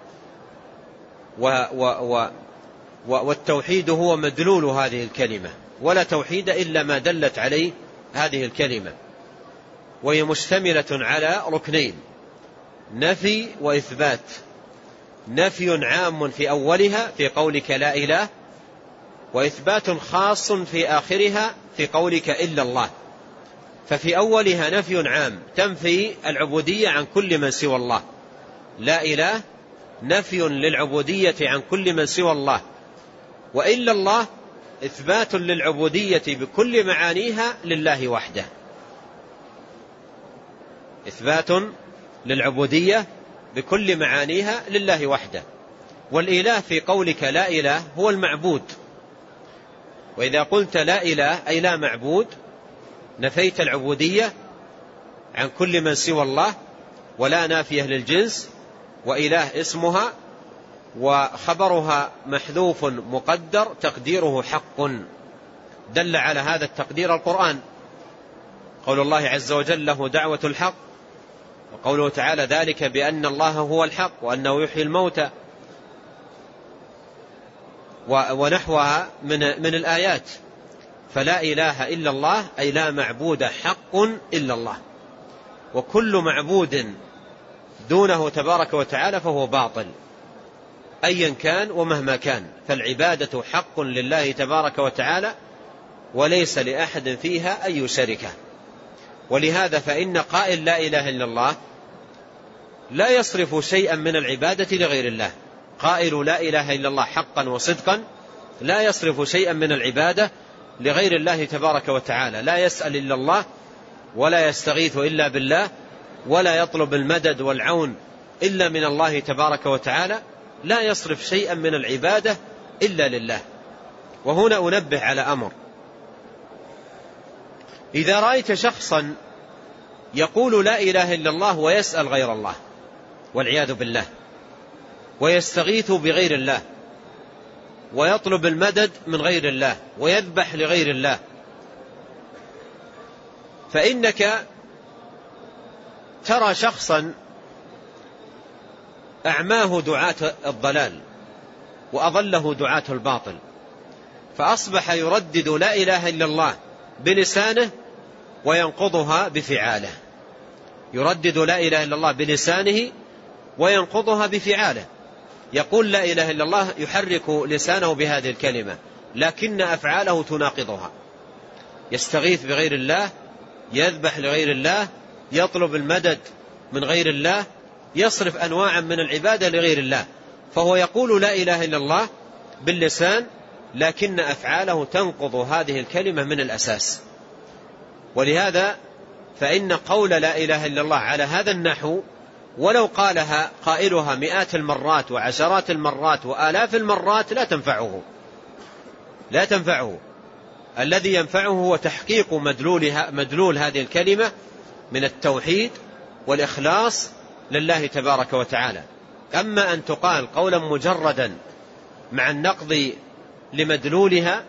و و و والتوحيد هو مدلول هذه الكلمة، ولا توحيد إلا ما دلت عليه هذه الكلمة. وهي مشتملة على ركنين: نفي وإثبات. نفي عام في أولها في قولك لا إله، وإثبات خاص في آخرها في قولك إلا الله. ففي أولها نفي عام تنفي العبودية عن كل من سوى الله، لا إله نفي للعبودية عن كل من سوى الله، وإلا الله إثبات للعبودية بكل معانيها لله وحده. إثبات للعبودية بكل معانيها لله وحده. والإله في قولك لا إله هو المعبود، وإذا قلت لا إله أي لا معبود نفيت العبودية عن كل من سوى الله، ولا نافية للجنس، وإله اسمها وخبرها محذوف مقدر تقديره حق. دل على هذا التقدير القرآن، قول الله عز وجل له دعوة الحق، وقوله تعالى ذلك بأن الله هو الحق وأنه يحيي الموتى ونحوها من, من الآيات. فلا إله إلا الله أي لا معبود حق إلا الله، وكل معبود دونه تبارك وتعالى فهو باطل أيا كان ومهما كان. فالعبادة حق لله تبارك وتعالى وليس لأحد فيها أي شركة. ولهذا فإن قائل لا إله إلا الله لا يصرف شيئا من العبادة لغير الله. قائل لا إله إلا الله حقا وصدقا لا يصرف شيئا من العبادة لغير الله تبارك وتعالى، لا يسأل إلا الله، ولا يستغيث إلا بالله، ولا يطلب المدد والعون إلا من الله تبارك وتعالى، لا يصرف شيئا من العبادة إلا لله. وهنا أنبه على أمر: إذا رأيت شخصا يقول لا إله إلا الله ويسأل غير الله والعياذ بالله، ويستغيث بغير الله، ويطلب المدد من غير الله، ويذبح لغير الله، فإنك ترى شخصا أعماه دعاة الضلال وأضله دعاة الباطل، فأصبح يردد لا إله إلا الله بلسانه وينقضها بفعاله. يردد لا إله إلا الله بلسانه وينقضها بفعاله. يقول لا إله إلا الله يحرك لسانه بهذه الكلمة، لكن أفعاله تناقضها. يستغيث بغير الله، يذبح لغير الله، يطلب المدد من غير الله، يصرف أنواعا من العبادة لغير الله. فهو يقول لا إله إلا الله باللسان، لكن أفعاله تنقض هذه الكلمة من الأساس. ولهذا فإن قول لا إله إلا الله على هذا النحو ولو قالها قائلها مئات المرات وعشرات المرات وآلاف المرات لا تنفعه لا تنفعه الذي ينفعه هو تحقيق مدلولها مدلول هذه الكلمة من التوحيد والإخلاص لله تبارك وتعالى. أما أن تقال قولا مجردا مع النقض لمدلولها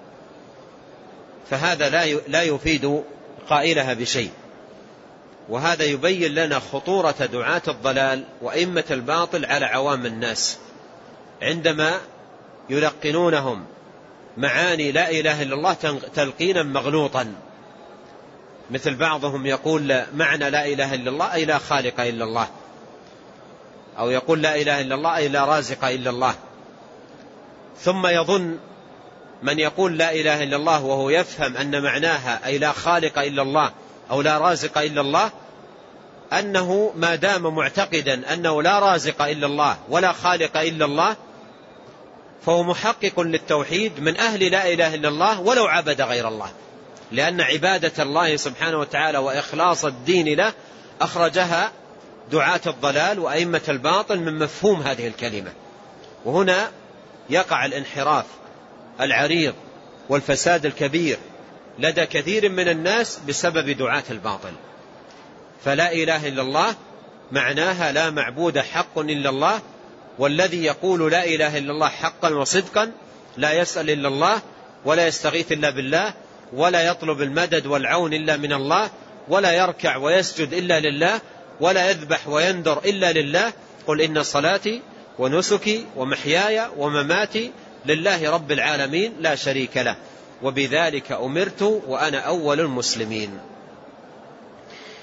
فهذا لا يفيد قائلها بشيء. وهذا يبين لنا خطورة دعاة الضلال وأئمة الباطل على عوام الناس عندما يلقنونهم معاني لا إله إلا الله تلقينا مغلوطا، مثل بعضهم يقول معنى لا إله إلا الله أي لا خالق إلا الله، أو يقول لا إله إلا الله أي لا رازق إلا الله. ثم يظن من يقول لا إله إلا الله وهو يفهم أن معناها أي لا خالق إلا الله أو لا رازق إلا الله، أنه ما دام معتقدا أنه لا رازق إلا الله ولا خالق إلا الله فهو محقق للتوحيد من أهل لا إله إلا الله ولو عبد غير الله، لأن عبادة الله سبحانه وتعالى وإخلاص الدين له أخرجها دعاة الضلال وأئمة الباطل من مفهوم هذه الكلمة. وهنا يقع الانحراف العريض والفساد الكبير لدى كثير من الناس بسبب دعاة الباطل. فلا إله إلا الله معناها لا معبود حق إلا الله، والذي يقول لا إله إلا الله حقا وصدقا لا يسأل إلا الله، ولا يستغيث إلا بالله، ولا يطلب المدد والعون إلا من الله، ولا يركع ويسجد إلا لله، ولا يذبح ويندر إلا لله. قل إن صلاتي ونسكي ومحياي ومماتي لله رب العالمين لا شريك له وبذلك أمرت وأنا أول المسلمين.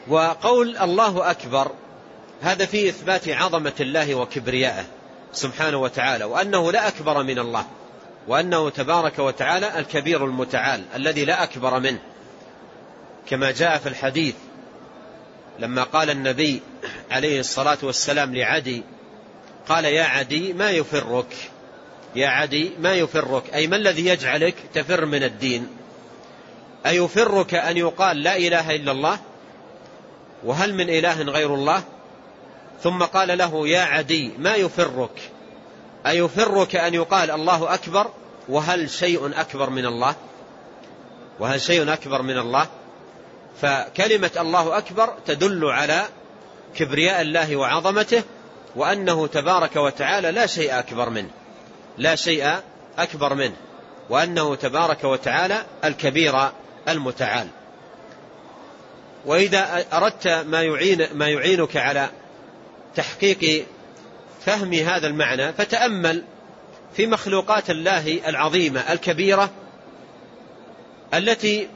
وقول الله أكبر هذا فيه إثبات عظمة الله وكبريائه سبحانه وتعالى، وأنه لا أكبر من الله، وأنه تبارك وتعالى الكبير المتعال الذي لا أكبر منه، كما جاء في الحديث لما قال النبي عليه الصلاة والسلام لعدي، قال يا عدي ما يفرك، يا عدي ما يفرك، أي ما الذي يجعلك تفر من الدين؟ أيفرك أن يقال لا إله إلا الله، وهل من إله غير الله؟ ثم قال له يا عدي ما يفرك، أيفرك أن يقال الله أكبر، وهل شيء أكبر من الله؟ وهل شيء أكبر من الله؟ فكلمة الله أكبر تدل على كبرياء الله وعظمته، وأنه تبارك وتعالى لا شيء أكبر منه، لا شيء أكبر منه، وأنه تبارك وتعالى الكبير المتعال. وإذا أردت ما يعين ما يعينك على تحقيق فهم هذا المعنى فتأمل في مخلوقات الله العظيمة الكبيرة التي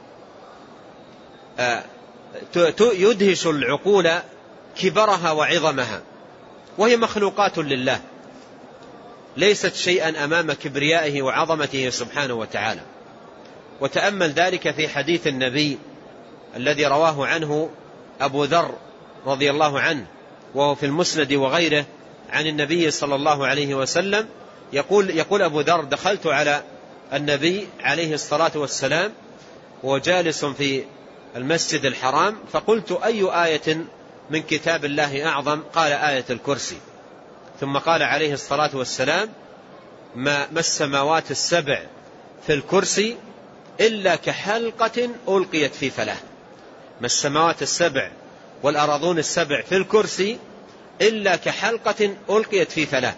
يدهش العقول كبرها وعظمها، وهي مخلوقات لله ليست شيئا أمام كبريائه وعظمته سبحانه وتعالى. وتأمل ذلك في حديث النبي الذي رواه عنه أبو ذر رضي الله عنه، وهو في المسند وغيره، عن النبي صلى الله عليه وسلم يقول, يقول أبو ذر دخلت على النبي عليه الصلاة والسلام وجالس في المسجد الحرام، فقلت أي آية من كتاب الله أعظم؟ قال آية الكرسي. ثم قال عليه الصلاة والسلام ما, ما السماوات السبع في الكرسي إلا كحلقة ألقيت في فلاة. ما السماوات السبع والأراضون السبع في الكرسي إلا كحلقة ألقيت في فلاة،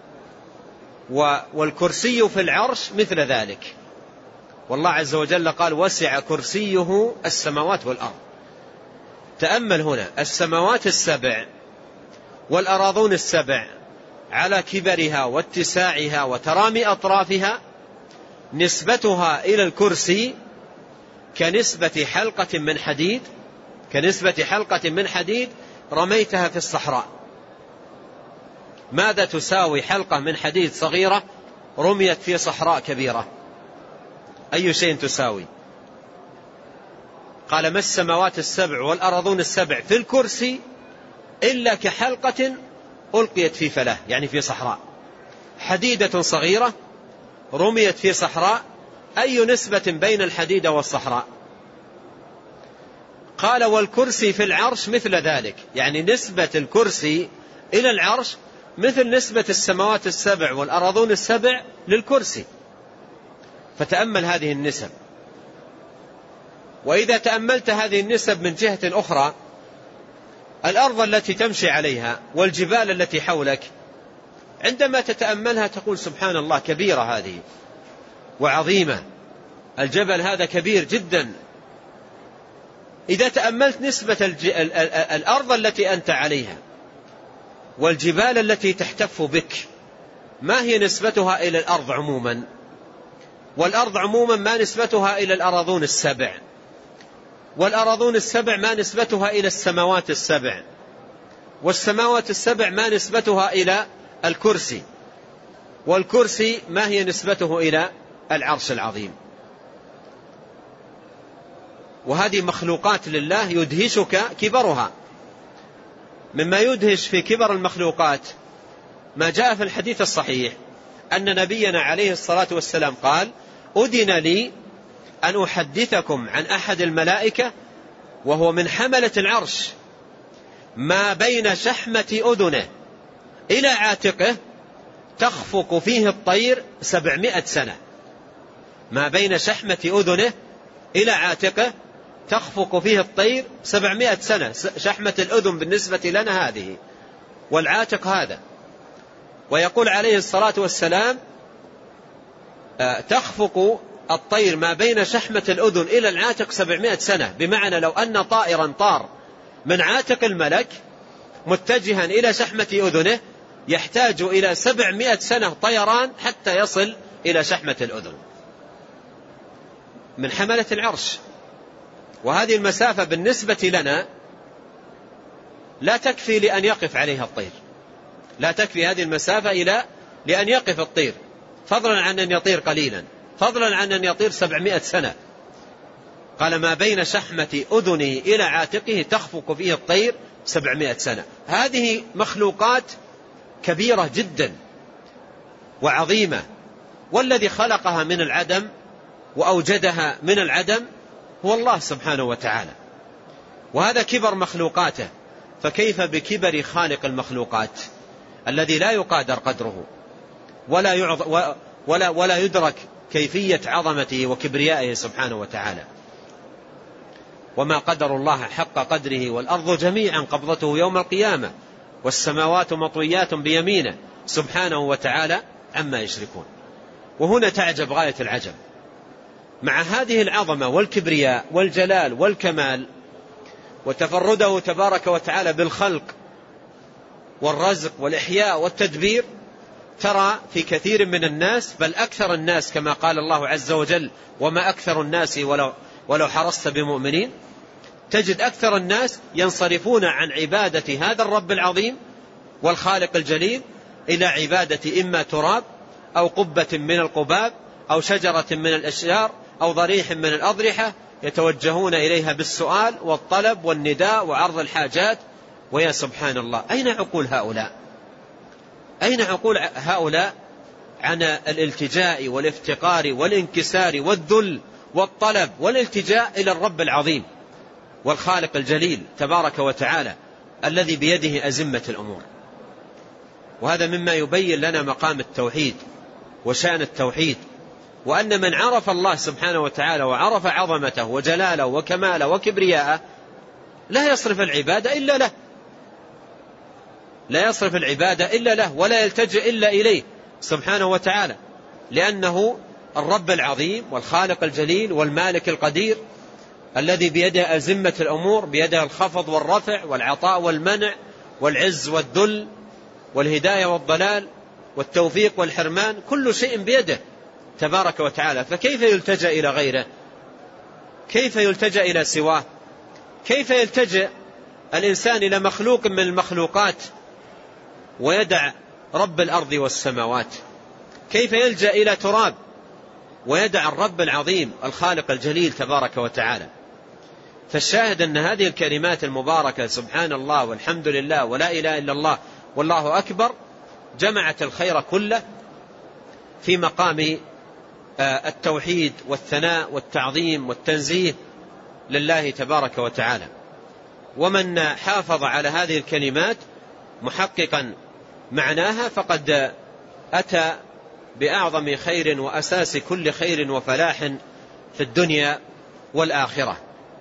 والكرسي في العرش مثل ذلك. والله عز وجل قال وسع كرسيه السماوات والأرض. تأمل هنا السماوات السبع والأراضون السبع على كبرها واتساعها وترامي أطرافها نسبتها إلى الكرسي كنسبة حلقة من حديد، كنسبة حلقة من حديد رميتها في الصحراء. ماذا تساوي حلقة من حديد صغيرة رميت في صحراء كبيرة؟ أي شيء تساوي؟ قال ما السماوات السبع والأراضون السبع في الكرسي إلا كحلقة ألقيت في فلاة، يعني في صحراء. حديدة صغيرة رميت في صحراء، أي نسبة بين الحديدة والصحراء؟ قال والكرسي في العرش مثل ذلك، يعني نسبة الكرسي إلى العرش مثل نسبة السماوات السبع والأراضون السبع للكرسي. فتأمل هذه النسب. وإذا تأملت هذه النسب من جهة أخرى، الأرض التي تمشي عليها والجبال التي حولك عندما تتأملها تقول سبحان الله كبيرة هذه وعظيمة، الجبل هذا كبير جدا. إذا تأملت نسبة الج... الأرض التي أنت عليها والجبال التي تحتف بك، ما هي نسبتها إلى الأرض عموما؟ والأرض عموما ما نسبتها إلى الأراضون السبع، والأراضون السبع ما نسبتها إلى السماوات السبع، والسماوات السبع ما نسبتها إلى الكرسي، والكرسي ما هي نسبته إلى العرش العظيم. وهذه مخلوقات لله يدهشك كبرها. مما يدهش في كبر المخلوقات ما جاء في الحديث الصحيح أن نبينا عليه الصلاة والسلام قال أذن لي أن أحدثكم عن أحد الملائكة وهو من حملة العرش ما بين شحمة أذنه إلى عاتقه تخفق فيه الطير سبعمائة سنة. ما بين شحمة أذنه إلى عاتقه تخفق فيه الطير سبعمائة سنة. شحمة الأذن بالنسبة لنا هذه، والعاتق هذا. ويقول عليه الصلاة والسلام تخفق الطير ما بين شحمة الأذن إلى العاتق سبعمائة سنة، بمعنى لو أن طائرا طار من عاتق الملك متجها إلى شحمة أذنه يحتاج إلى سبعمائة سنة طيران حتى يصل إلى شحمة الأذن من حملة العرش. وهذه المسافة بالنسبة لنا لا تكفي لأن يقف عليها الطير، لا تكفي هذه المسافة إلى لأن يقف الطير، فضلا عن أن يطير قليلا، فضلا عن أن يطير سبعمائة سنة. قال ما بين شحمة أذني إلى عاتقه تخفق فيه الطير سبعمائة سنة. هذه مخلوقات كبيرة جدا وعظيمة، والذي خلقها من العدم وأوجدها من العدم هو الله سبحانه وتعالى، وهذا كبر مخلوقاته، فكيف بكبر خالق المخلوقات الذي لا يقادر قدره ولا يعظ ولا ولا يدرك كيفية عظمته وكبريائه سبحانه وتعالى. وما قدر الله حق قدره والأرض جميعا قبضته يوم القيامة والسماوات مطويات بيمينه سبحانه وتعالى عما يشركون. وهنا تعجب غاية العجب، مع هذه العظمة والكبرياء والجلال والكمال وتفرده تبارك وتعالى بالخلق والرزق والإحياء والتدبير، ترى في كثير من الناس، بل أكثر الناس كما قال الله عز وجل وما أكثر الناس ولو, ولو حرصت بمؤمنين، تجد أكثر الناس ينصرفون عن عبادة هذا الرب العظيم والخالق الجليل إلى عبادة إما تراب أو قبة من القباب أو شجرة من الأشجار أو ضريح من الأضرحة، يتوجهون إليها بالسؤال والطلب والنداء وعرض الحاجات. ويا سبحان الله، أين عقول هؤلاء؟ أين عقول هؤلاء عن الالتجاء والافتقار والانكسار والذل والطلب والالتجاء إلى الرب العظيم والخالق الجليل تبارك وتعالى الذي بيده أزمة الأمور؟ وهذا مما يبين لنا مقام التوحيد وشأن التوحيد، وأن من عرف الله سبحانه وتعالى وعرف عظمته وجلاله وكماله وكبرياءه لا يصرف العبادة إلا له، لا يصرف العبادة إلا له ولا يلتجئ إلا إليه سبحانه وتعالى، لأنه الرب العظيم والخالق الجليل والمالك القدير الذي بيده أزمة الأمور، بيده الخفض والرفع والعطاء والمنع والعز والذل والهداية والضلال والتوفيق والحرمان، كل شيء بيده تبارك وتعالى. فكيف يلتجأ إلى غيره؟ كيف يلتجأ إلى سواه؟ كيف يلتجأ الإنسان إلى مخلوق من المخلوقات ويدع رب الأرض والسماوات؟ كيف يلجأ إلى تراب ويدع الرب العظيم الخالق الجليل تبارك وتعالى؟ فالشاهد أن هذه الكلمات المباركة سبحان الله والحمد لله ولا إله إلا الله والله أكبر جمعت الخير كله في مقام التوحيد والثناء والتعظيم والتنزيه لله تبارك وتعالى. ومن حافظ على هذه الكلمات محققا معناها فقد أتى بأعظم خير وأساس كل خير وفلاح في الدنيا والآخرة.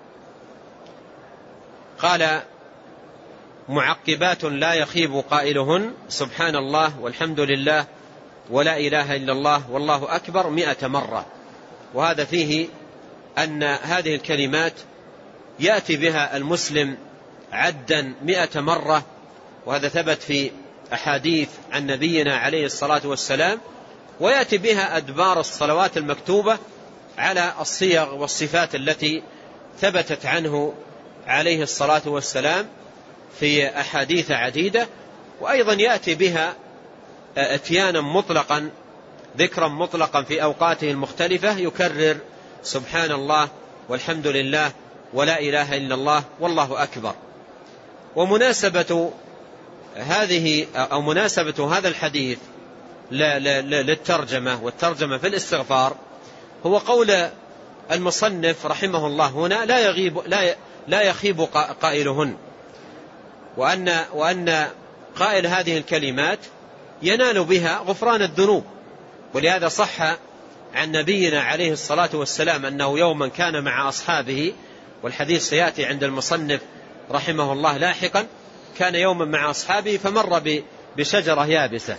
قال معقبات لا يخيب قائلهن سبحان الله والحمد لله ولا إله إلا الله والله أكبر مئة مرة. وهذا فيه أن هذه الكلمات يأتي بها المسلم عدا مئة مرة، وهذا ثبت في أحاديث عن نبينا عليه الصلاة والسلام، ويأتي بها أدبار الصلوات المكتوبة على الصيغ والصفات التي ثبتت عنه عليه الصلاة والسلام في أحاديث عديدة. وأيضا يأتي بها اتيانا مطلقا، ذكرا مطلقا في أوقاته المختلفة، يكرر سبحان الله والحمد لله ولا إله إلا الله والله أكبر. ومناسبة هذه أو مناسبة هذا الحديث للترجمة والترجمة في الاستغفار هو قول المصنف رحمه الله هنا لا يغيب لا لا يخيب قائلهن، وأن وأن قائل هذه الكلمات ينال بها غفران الذنوب. ولهذا صح عن نبينا عليه الصلاة والسلام أنه يوما كان مع أصحابه، والحديث سيأتي عند المصنف رحمه الله لاحقا، كان يوما مع أصحابه فمر بشجرة يابسة،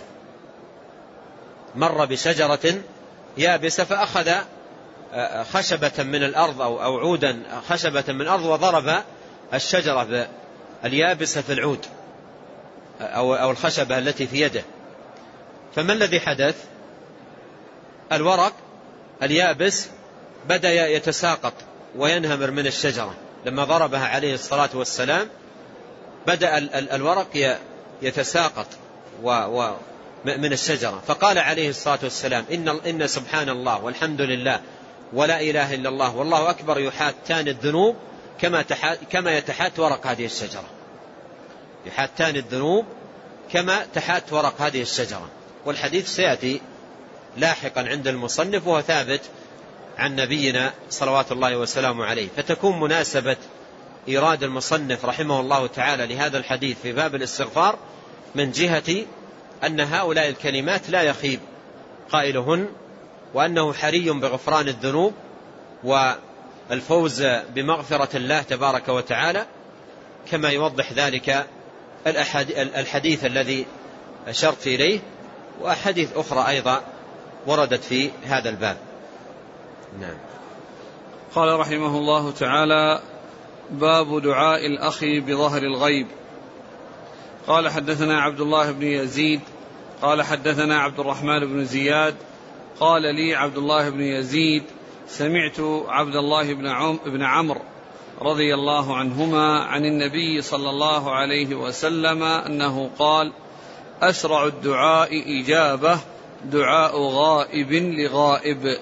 مر بشجرة يابسة فأخذ خشبة من الأرض أو عودا خشبة من الأرض وضرب الشجرة اليابسة في العود أو الخشبة التي في يده. فما الذي حدث؟ الورق اليابس بدأ يتساقط وينهمر من الشجرة لما ضربها عليه الصلاة والسلام، بدأ الورق يتساقط من الشجرة، فقال عليه الصلاة والسلام إن, إن سبحان الله والحمد لله ولا إله إلا الله والله أكبر يحاتان الذنوب كما, كما يتحات ورق هذه الشجرة، يحاتان الذنوب كما تحات ورق هذه الشجرة. والحديث سيأتي لاحقا عند المصنف وهو ثابت عن نبينا صلوات الله وسلامه عليه. فتكون مناسبة إيراد المصنف رحمه الله تعالى لهذا الحديث في باب الاستغفار من جهة أن هؤلاء الكلمات لا يخيب قائلهن، وأنه حري بغفران الذنوب والفوز بمغفرة الله تبارك وتعالى، كما يوضح ذلك الحديث الذي أشرت إليه وأحاديث أخرى أيضا وردت في هذا الباب. نعم. قال رحمه الله تعالى: باب دعاء الأخ بظهر الغيب. قال حدثنا عبد الله بن يزيد قال حدثنا عبد الرحمن بن زياد قال لي عبد الله بن يزيد سمعت عبد الله بن عم بن عمرو رضي الله عنهما عن النبي صلى الله عليه وسلم أنه قال: أسرع الدعاء إجابة دعاء غائب لغائب.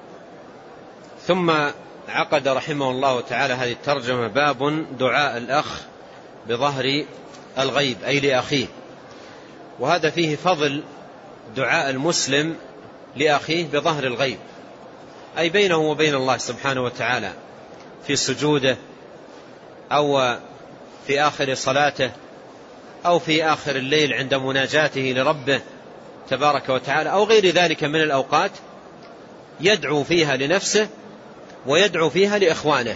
ثم عقد رحمه الله تعالى هذه الترجمة: باب دعاء الأخ بظهر الغيب، أي لأخيه. وهذا فيه فضل دعاء المسلم لأخيه بظهر الغيب، أي بينه وبين الله سبحانه وتعالى في سجوده أو في آخر صلاته أو في آخر الليل عند مناجاته لربه تبارك وتعالى أو غير ذلك من الأوقات، يدعو فيها لنفسه ويدعو فيها لإخوانه.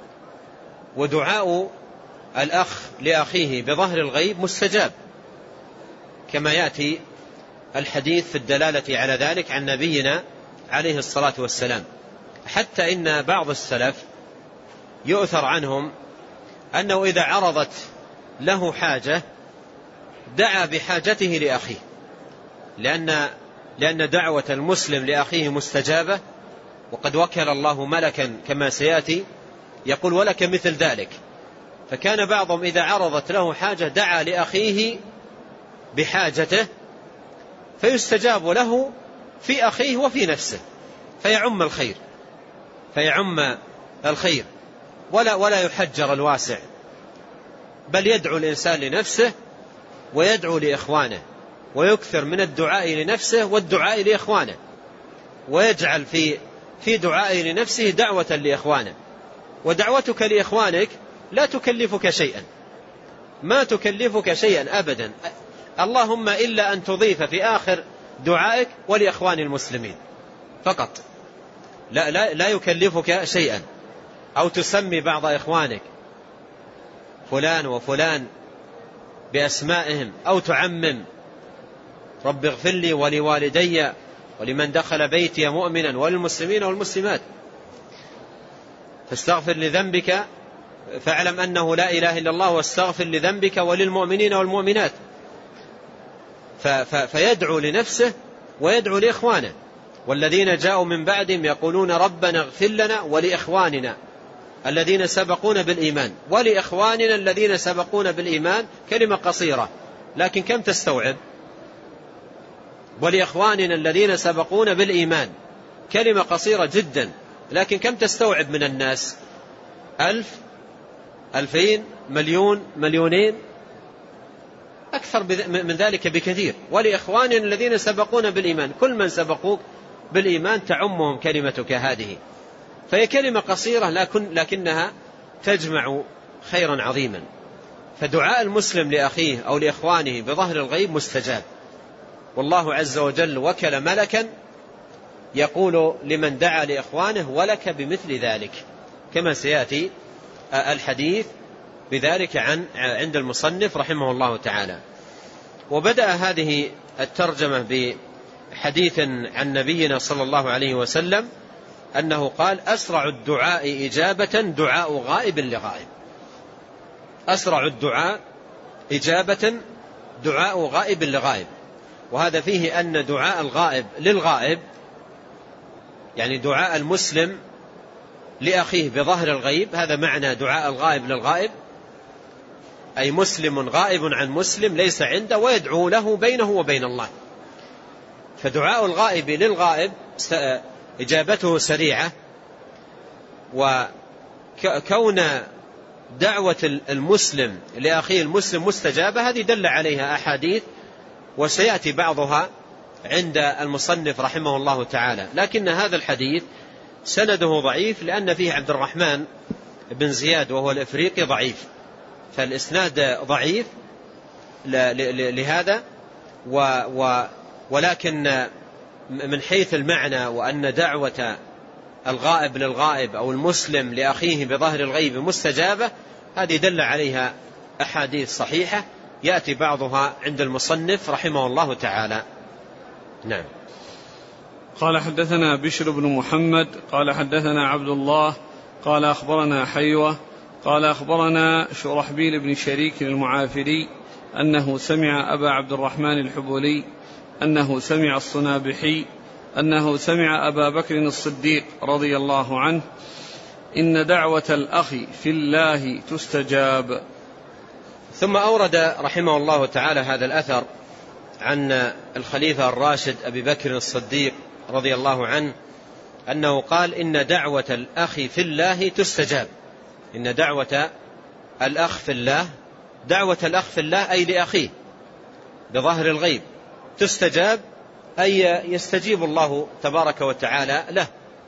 ودعاء الأخ لأخيه بظهر الغيب مستجاب، كما يأتي الحديث في الدلالة على ذلك عن نبينا عليه الصلاة والسلام. حتى إن بعض السلف يؤثر عنهم أنه إذا عرضت له حاجة دعا بحاجته لأخيه، لأن, لأن دعوة المسلم لأخيه مستجابة، وقد وكل الله ملكا كما سيأتي يقول: ولك مثل ذلك. فكان بعضهم إذا عرضت له حاجة دعا لأخيه بحاجته فيستجاب له في أخيه وفي نفسه، فيعم الخير فيعم الخير ولا, ولا يحجر الواسع، بل يدعو الإنسان لنفسه ويدعو لإخوانه، ويكثر من الدعاء لنفسه والدعاء لإخوانه، ويجعل في في دعائه لنفسه دعوة لإخوانه. ودعوتك لإخوانك لا تكلفك شيئا، ما تكلفك شيئا أبدا، اللهم إلا أن تضيف في آخر دعائك ولإخوان المسلمين فقط، لا, لا, لا يكلفك شيئا. أو تسمي بعض إخوانك فلان وفلان بأسمائهم، أو تعمم: رب اغفر لي ولوالدي ولمن دخل بيتي مؤمنا وللمسلمين والمسلمات، فاستغفر لذنبك فاعلم أنه لا إله إلا الله واستغفر لذنبك وللمؤمنين والمؤمنات. فيدعو لنفسه ويدعو لإخوانه. والذين جاءوا من بعدهم يقولون ربنا اغفر لنا ولإخواننا الذين سبقونا بالإيمان. ولإخواننا الذين سبقونا بالإيمان كلمة قصيرة لكن كم تستوعب؟ ولإخواننا الذين سبقونا بالإيمان كلمة قصيرة جدا لكن كم تستوعب من الناس؟ ألف، ألفين، مليون، مليونين، أكثر من ذلك بكثير. ولإخواننا الذين سبقونا بالإيمان، كل من سبقوك بالإيمان تعمهم كلمتك هذه. فهي كلمة قصيرة لكن لكنها تجمع خيرا عظيما. فدعاء المسلم لأخيه أو لإخوانه بظهر الغيب مستجاب، والله عز وجل وكل ملكا يقول لمن دعا لإخوانه: ولك بمثل ذلك، كما سيأتي الحديث بذلك عن عند المصنف رحمه الله تعالى. وبدأ هذه الترجمة بحديث عن نبينا صلى الله عليه وسلم أنه قال: أسرع الدعاء إجابة دعاء غائب لغائب. أسرع الدعاء إجابة دعاء غائب لغائب. وهذا فيه أن دعاء الغائب للغائب، يعني دعاء المسلم لأخيه بظهر الغيب، هذا معنى دعاء الغائب للغائب، أي مسلم غائب عن مسلم ليس عنده ويدعو له بينه وبين الله. فدعاء الغائب للغائب إجابته سريعة، وكون دعوة المسلم لأخيه المسلم مستجابة هذه دل عليها أحاديث وسيأتي بعضها عند المصنف رحمه الله تعالى. لكن هذا الحديث سنده ضعيف لأن فيه عبد الرحمن بن زياد وهو الإفريقي ضعيف، فالإسناد ضعيف لهذا. ولكن من حيث المعنى وأن دعوة الغائب للغائب أو المسلم لأخيه بظهر الغيب مستجابة هذه دل عليها أحاديث صحيحة يأتي بعضها عند المصنف رحمه الله تعالى. نعم. قال حدثنا بشر بن محمد قال حدثنا عبد الله قال أخبرنا حيوة قال أخبرنا شرحبيل بن شريك المعافري أنه سمع أبا عبد الرحمن الحبولي أنه سمع الصنابحي أنه سمع أبا بكر الصديق رضي الله عنه إن دعوة الأخ في الله تستجاب. ثم أورد رحمه الله تعالى هذا الأثر عن الخليفة الراشد أبي بكر الصديق رضي الله عنه أنه قال إن دعوة الأخ في الله تستجاب. إن دعوة الأخ في الله، دعوة الأخ في الله أي لأخيه بظهر الغيب تستجاب، أي يستجيب الله تبارك وتعالى له.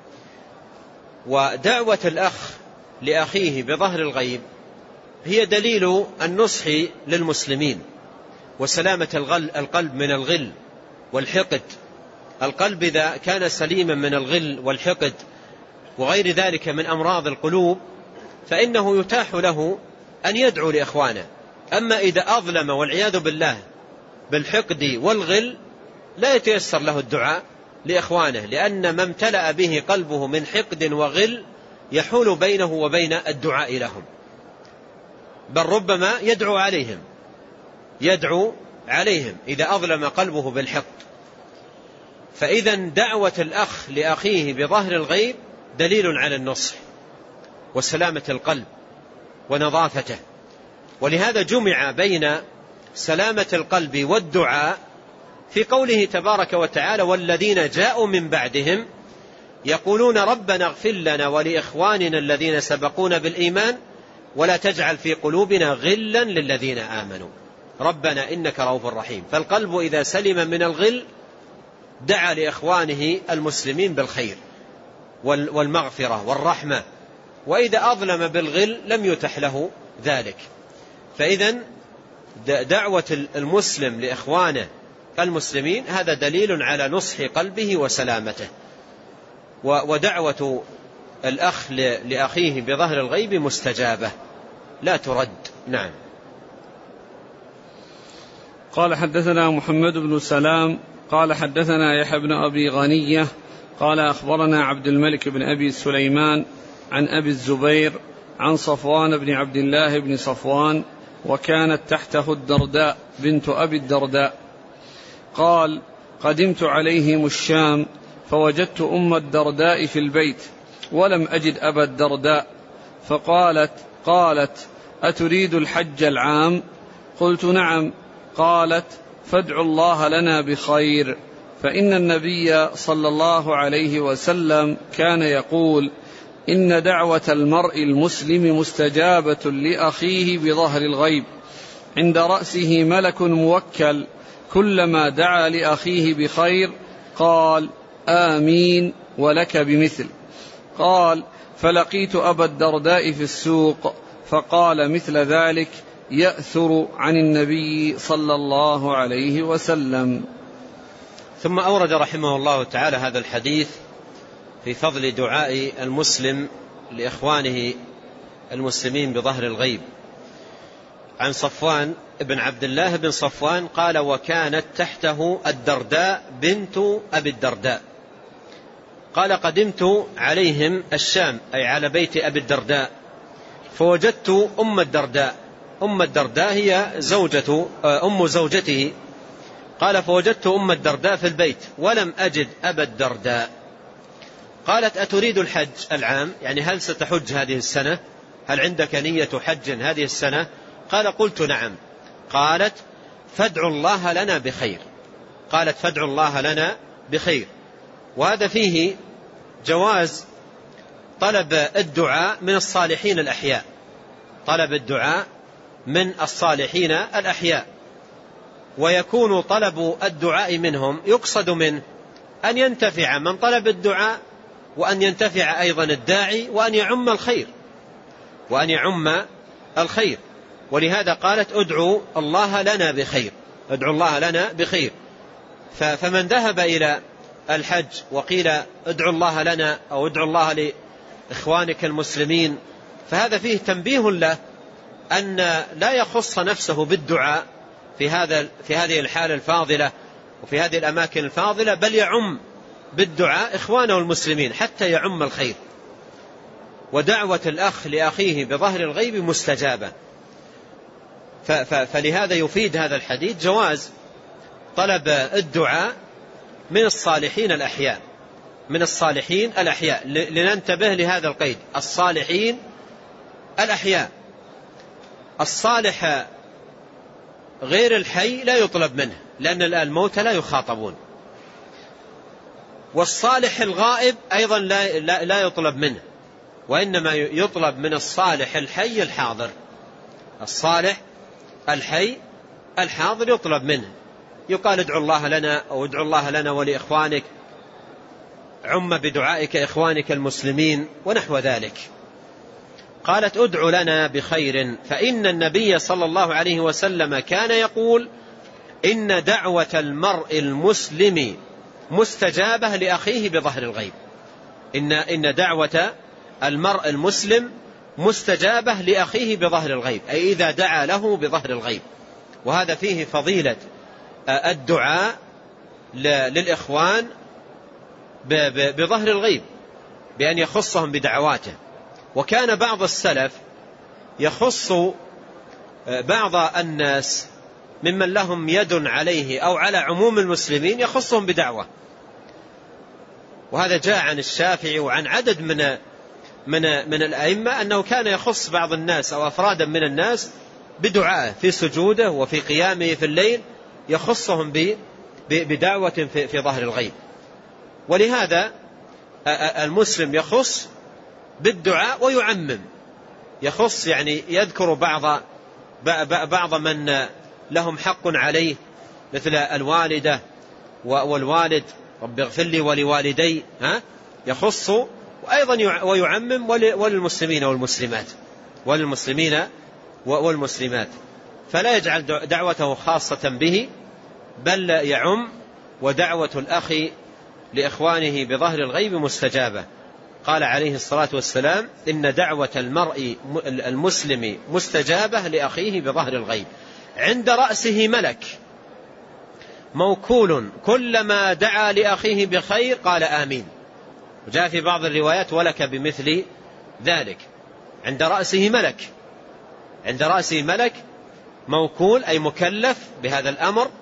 ودعوة الأخ لأخيه بظهر الغيب هي دليل النصح للمسلمين وسلامة القلب من الغل والحقد. القلب إذا كان سليما من الغل والحقد وغير ذلك من أمراض القلوب فإنه يتاح له أن يدعو لإخوانه. أما إذا أظلم والعياذ بالله بالحقد والغل لا يتيسر له الدعاء لإخوانه، لأن ما امتلأ به قلبه من حقد وغل يحول بينه وبين الدعاء لهم، بل ربما يدعو عليهم يدعو عليهم إذا أظلم قلبه بالحقد. فإذا دعوة الأخ لأخيه بظهر الغيب دليل على النصح وسلامة القلب ونظافته. ولهذا جمع بين سلامة القلب والدعاء في قوله تبارك وتعالى والذين جاءوا من بعدهم يقولون ربنا اغفر لنا ولإخواننا الذين سبقونا بالإيمان ولا تجعل في قلوبنا غلا للذين آمنوا ربنا إنك رؤوف رحيم. فالقلب إذا سلم من الغل دعا لإخوانه المسلمين بالخير والمغفرة والرحمة، وإذا أظلم بالغل لم يتح له ذلك. فإذا دعوة المسلم لإخوانه المسلمين هذا دليل على نصح قلبه وسلامته. ودعوة الأخ لأخيه بظهر الغيب مستجابة لا ترد. نعم. قال حدثنا محمد بن سلام قال حدثنا يحيى بن أبي غنية قال أخبرنا عبد الملك بن أبي سليمان عن أبي الزبير عن صفوان بن عبد الله بن صفوان وكانت تحته الدرداء بنت أبي الدرداء قال قدمت عليهم الشام فوجدت أم الدرداء في البيت ولم أجد أبا الدرداء فقالت قالت أتريد الحج العام؟ قلت نعم. قالت فادعوا الله لنا بخير فإن النبي صلى الله عليه وسلم كان يقول إن دعوة المرء المسلم مستجابة لأخيه بظهر الغيب عند رأسه ملك موكل كلما دعا لأخيه بخير قال آمين ولك بمثل. قال فلقيت أبا الدرداء في السوق فقال مثل ذلك يأثر عن النبي صلى الله عليه وسلم. ثم أورد رحمه الله تعالى هذا الحديث في فضل دعاء المسلم لإخوانه المسلمين بظهر الغيب عن صفوان ابن عبد الله بن صفوان قال وكانت تحته الدرداء بنت أبي الدرداء قال قدمت عليهم الشام أي على بيت أبي الدرداء فوجدت أم الدرداء. أم الدرداء هي زوجة أم زوجته. قال فوجدت أم الدرداء في البيت ولم أجد أبا الدرداء. قالت أتريد الحج العام؟ يعني هل ستحج هذه السنة؟ هل عندك نية حج هذه السنة؟ قال قلت نعم. قالت فادعوا الله لنا بخير. قالت فادعوا الله لنا بخير. وهذا فيه جواز طلب الدعاء من الصالحين الأحياء، طلب الدعاء من الصالحين الأحياء، ويكون طلب الدعاء منهم يقصد منه أن ينتفع من طلب الدعاء، وأن ينتفع أيضا الداعي، وأن يعم الخير وأن يعم الخير. ولهذا قالت ادعوا الله لنا بخير، ادعوا الله لنا بخير. فمن ذهب إلى الحج وقيل ادعوا الله لنا أو ادعوا الله لإخوانك المسلمين، فهذا فيه تنبيه له أن لا يخص نفسه بالدعاء في هذا في هذه الحالة الفاضلة وفي هذه الأماكن الفاضلة، بل يعم بالدعاء إخوانه المسلمين حتى يعم الخير. ودعوة الأخ لأخيه بظهر الغيب مستجابة. فلهذا يفيد هذا الحديث جواز طلب الدعاء من الصالحين الأحياء، من الصالحين الأحياء. لننتبه لهذا القيد، الصالحين الأحياء. الصالح غير الحي لا يطلب منه، لأن الموتى لا يخاطبون. والصالح الغائب أيضا لا, لا, لا يطلب منه، وإنما يطلب من الصالح الحي الحاضر. الصالح الحي الحاضر يطلب منه، يقال ادعوا الله لنا أو ادعوا الله لنا ولإخوانك، عم بدعائك إخوانك المسلمين ونحو ذلك. قالت ادعوا لنا بخير، فإن النبي صلى الله عليه وسلم كان يقول إن دعوة المرء المسلم مستجابة لأخيه بظهر الغيب. إن, إن دعوة المرء المسلم مستجابة لأخيه بظهر الغيب، أي إذا دعا له بظهر الغيب. وهذا فيه فضيلة الدعاء للإخوان بظهر الغيب، بأن يخصهم بدعواته. وكان بعض السلف يخص بعض الناس ممن لهم يد عليه أو على عموم المسلمين، يخصهم بدعوة. وهذا جاء عن الشافعي وعن عدد من من من الأئمة أنه كان يخص بعض الناس أو أفرادا من الناس بدعاء في سجوده وفي قيامه في الليل، يخصهم بدعوة في ظهر الغيب. ولهذا المسلم يخص بالدعاء ويعمم، يخص يعني يذكر بعض بعض من لهم حق عليه، مثل الوالدة والوالد، رب اغفر لي ولوالدي، ها يخص، وأيضا ويعمم وللمسلمين والمسلمات وللمسلمين والمسلمات، فلا يجعل دعوته خاصة به، بل يعم. ودعوة الأخ لإخوانه بظهر الغيب مستجابة. قال عليه الصلاة والسلام إن دعوة المرء المسلم مستجابة لأخيه بظهر الغيب، عند رأسه ملك موكول كلما دعا لأخيه بخير قال آمين. وجاء في بعض الروايات ولك بمثل ذلك. عند رأسه ملك، عند رأسه ملك موكول أي مكلف بهذا الأمر،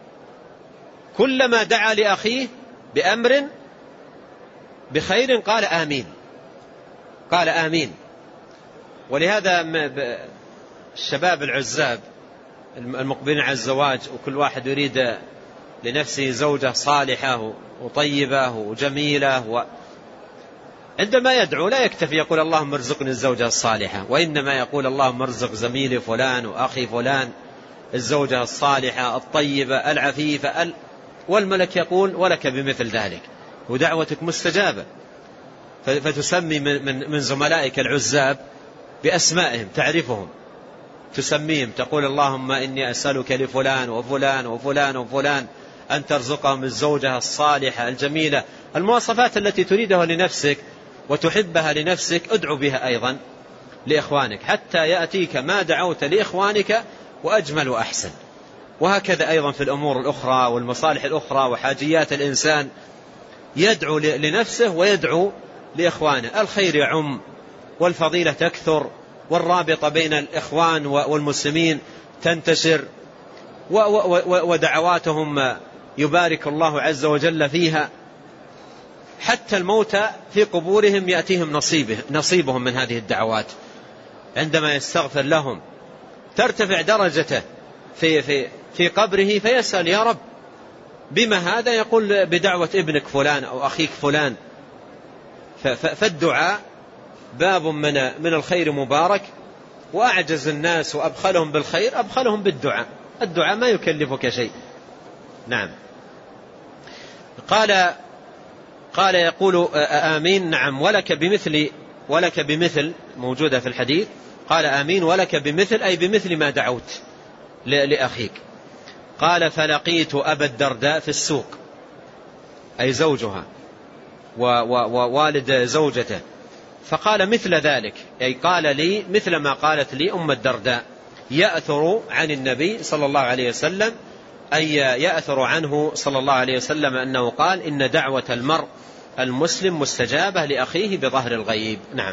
كلما دعا لأخيه بأمر بخير قال آمين، قال آمين. ولهذا الشباب العزاب المقبلين على الزواج، وكل واحد يريد لنفسه زوجة صالحة وطيبة وجميلة، و عندما يدعو لا يكتفي يقول اللهم ارزقني الزوجة الصالحة، وإنما يقول اللهم ارزق زميلي فلان وأخي فلان الزوجة الصالحة الطيبة العفيفة ال... والملك يقول ولك بمثل ذلك، ودعوتك مستجابة. فتسمي من, من, من زملائك العزاب بأسمائهم، تعرفهم، تسميهم، تقول اللهم إني أسألك لفلان وفلان وفلان وفلان أن ترزقهم الزوجة الصالحة الجميلة، المواصفات التي تريدها لنفسك وتحبها لنفسك ادعو بها أيضا لإخوانك، حتى يأتيك ما دعوت لإخوانك وأجمل وأحسن. وهكذا أيضا في الأمور الأخرى والمصالح الأخرى وحاجيات الإنسان، يدعو لنفسه ويدعو لإخوانه، الخير يعم والفضيلة تكثر، والرابطة بين الإخوان والمسلمين تنتشر، ودعواتهم يبارك الله عز وجل فيها، حتى الموتى في قبورهم يأتيهم نصيبه نصيبهم من هذه الدعوات، عندما يستغفر لهم ترتفع درجته في, في, في قبره فيسأل يا رب بما هذا؟ يقول بدعوة ابنك فلان أو أخيك فلان. فالدعاء باب من, من الخير مبارك، وأعجز الناس وأبخلهم بالخير أبخلهم بالدعاء. الدعاء ما يكلفك شيء. نعم. قال قال يقول آمين. نعم. ولك بمثل ولك بمثل موجودة في الحديث. قال آمين ولك بمثل أي بمثل ما دعوت لأخيك. قال فلقيت أبا الدرداء في السوق، أي زوجها ووالد زوجته، فقال مثل ذلك، أي قال لي مثل ما قالت لي أم الدرداء، يأثر عن النبي صلى الله عليه وسلم، أي يأثر عنه صلى الله عليه وسلم أنه قال إن دعوة المرء المسلم مستجابة لأخيه بظهر الغيب. نعم.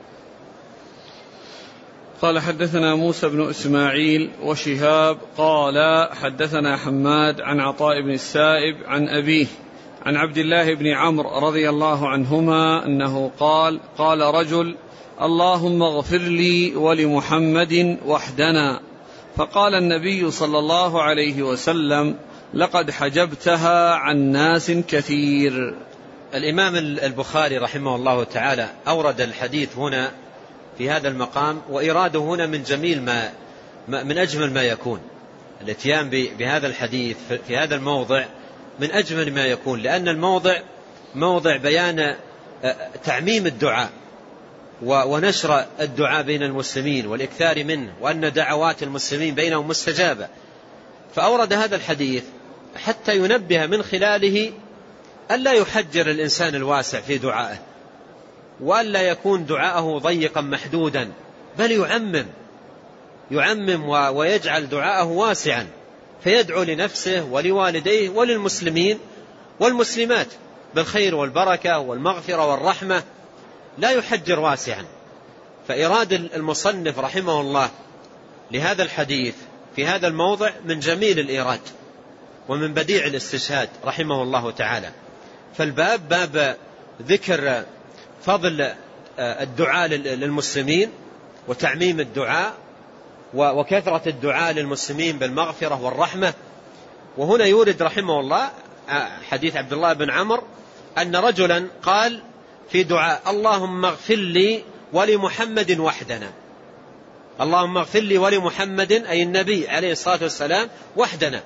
قال حدثنا موسى بن إسماعيل وشهاب قال حدثنا حماد عن عطاء بن السائب عن أبيه عن عبد الله بن عمرو رضي الله عنهما أنه قال قال رجل اللهم اغفر لي ولمحمد وحدنا، فقال النبي صلى الله عليه وسلم لقد حجبتها عن ناس كثير. الإمام البخاري رحمه الله تعالى أورد الحديث هنا في هذا المقام، وإراده هنا من جميل ما من أجمل ما يكون. الاتيان بهذا الحديث في هذا الموضع من أجمل ما يكون، لأن الموضع موضع بيان تعميم الدعاء ونشر الدعاء بين المسلمين والإكثار منه، وأن دعوات المسلمين بينهم مستجابة. فأورد هذا الحديث حتى ينبه من خلاله ألا يحجر الإنسان الواسع في دعائه، وألا يكون دعاءه ضيقا محدودا، بل يعمم يعمم ويجعل دعاءه واسعا، فيدعو لنفسه ولوالديه وللمسلمين والمسلمات بالخير والبركة والمغفرة والرحمة، لا يحجر واسعا. فإراد المصنف رحمه الله لهذا الحديث في هذا الموضع من جميل الإيراد ومن بديع الاستشهاد رحمه الله تعالى. فالباب باب ذكر فضل الدعاء للمسلمين وتعميم الدعاء وكثرة الدعاء للمسلمين بالمغفرة والرحمة. وهنا يورد رحمه الله حديث عبد الله بن عمرو أن رجلا قال في دعاء اللهم اغفر لي ولمحمد وحدنا، اللهم اغفر لي ولمحمد أي النبي عليه الصلاة والسلام وحدنا.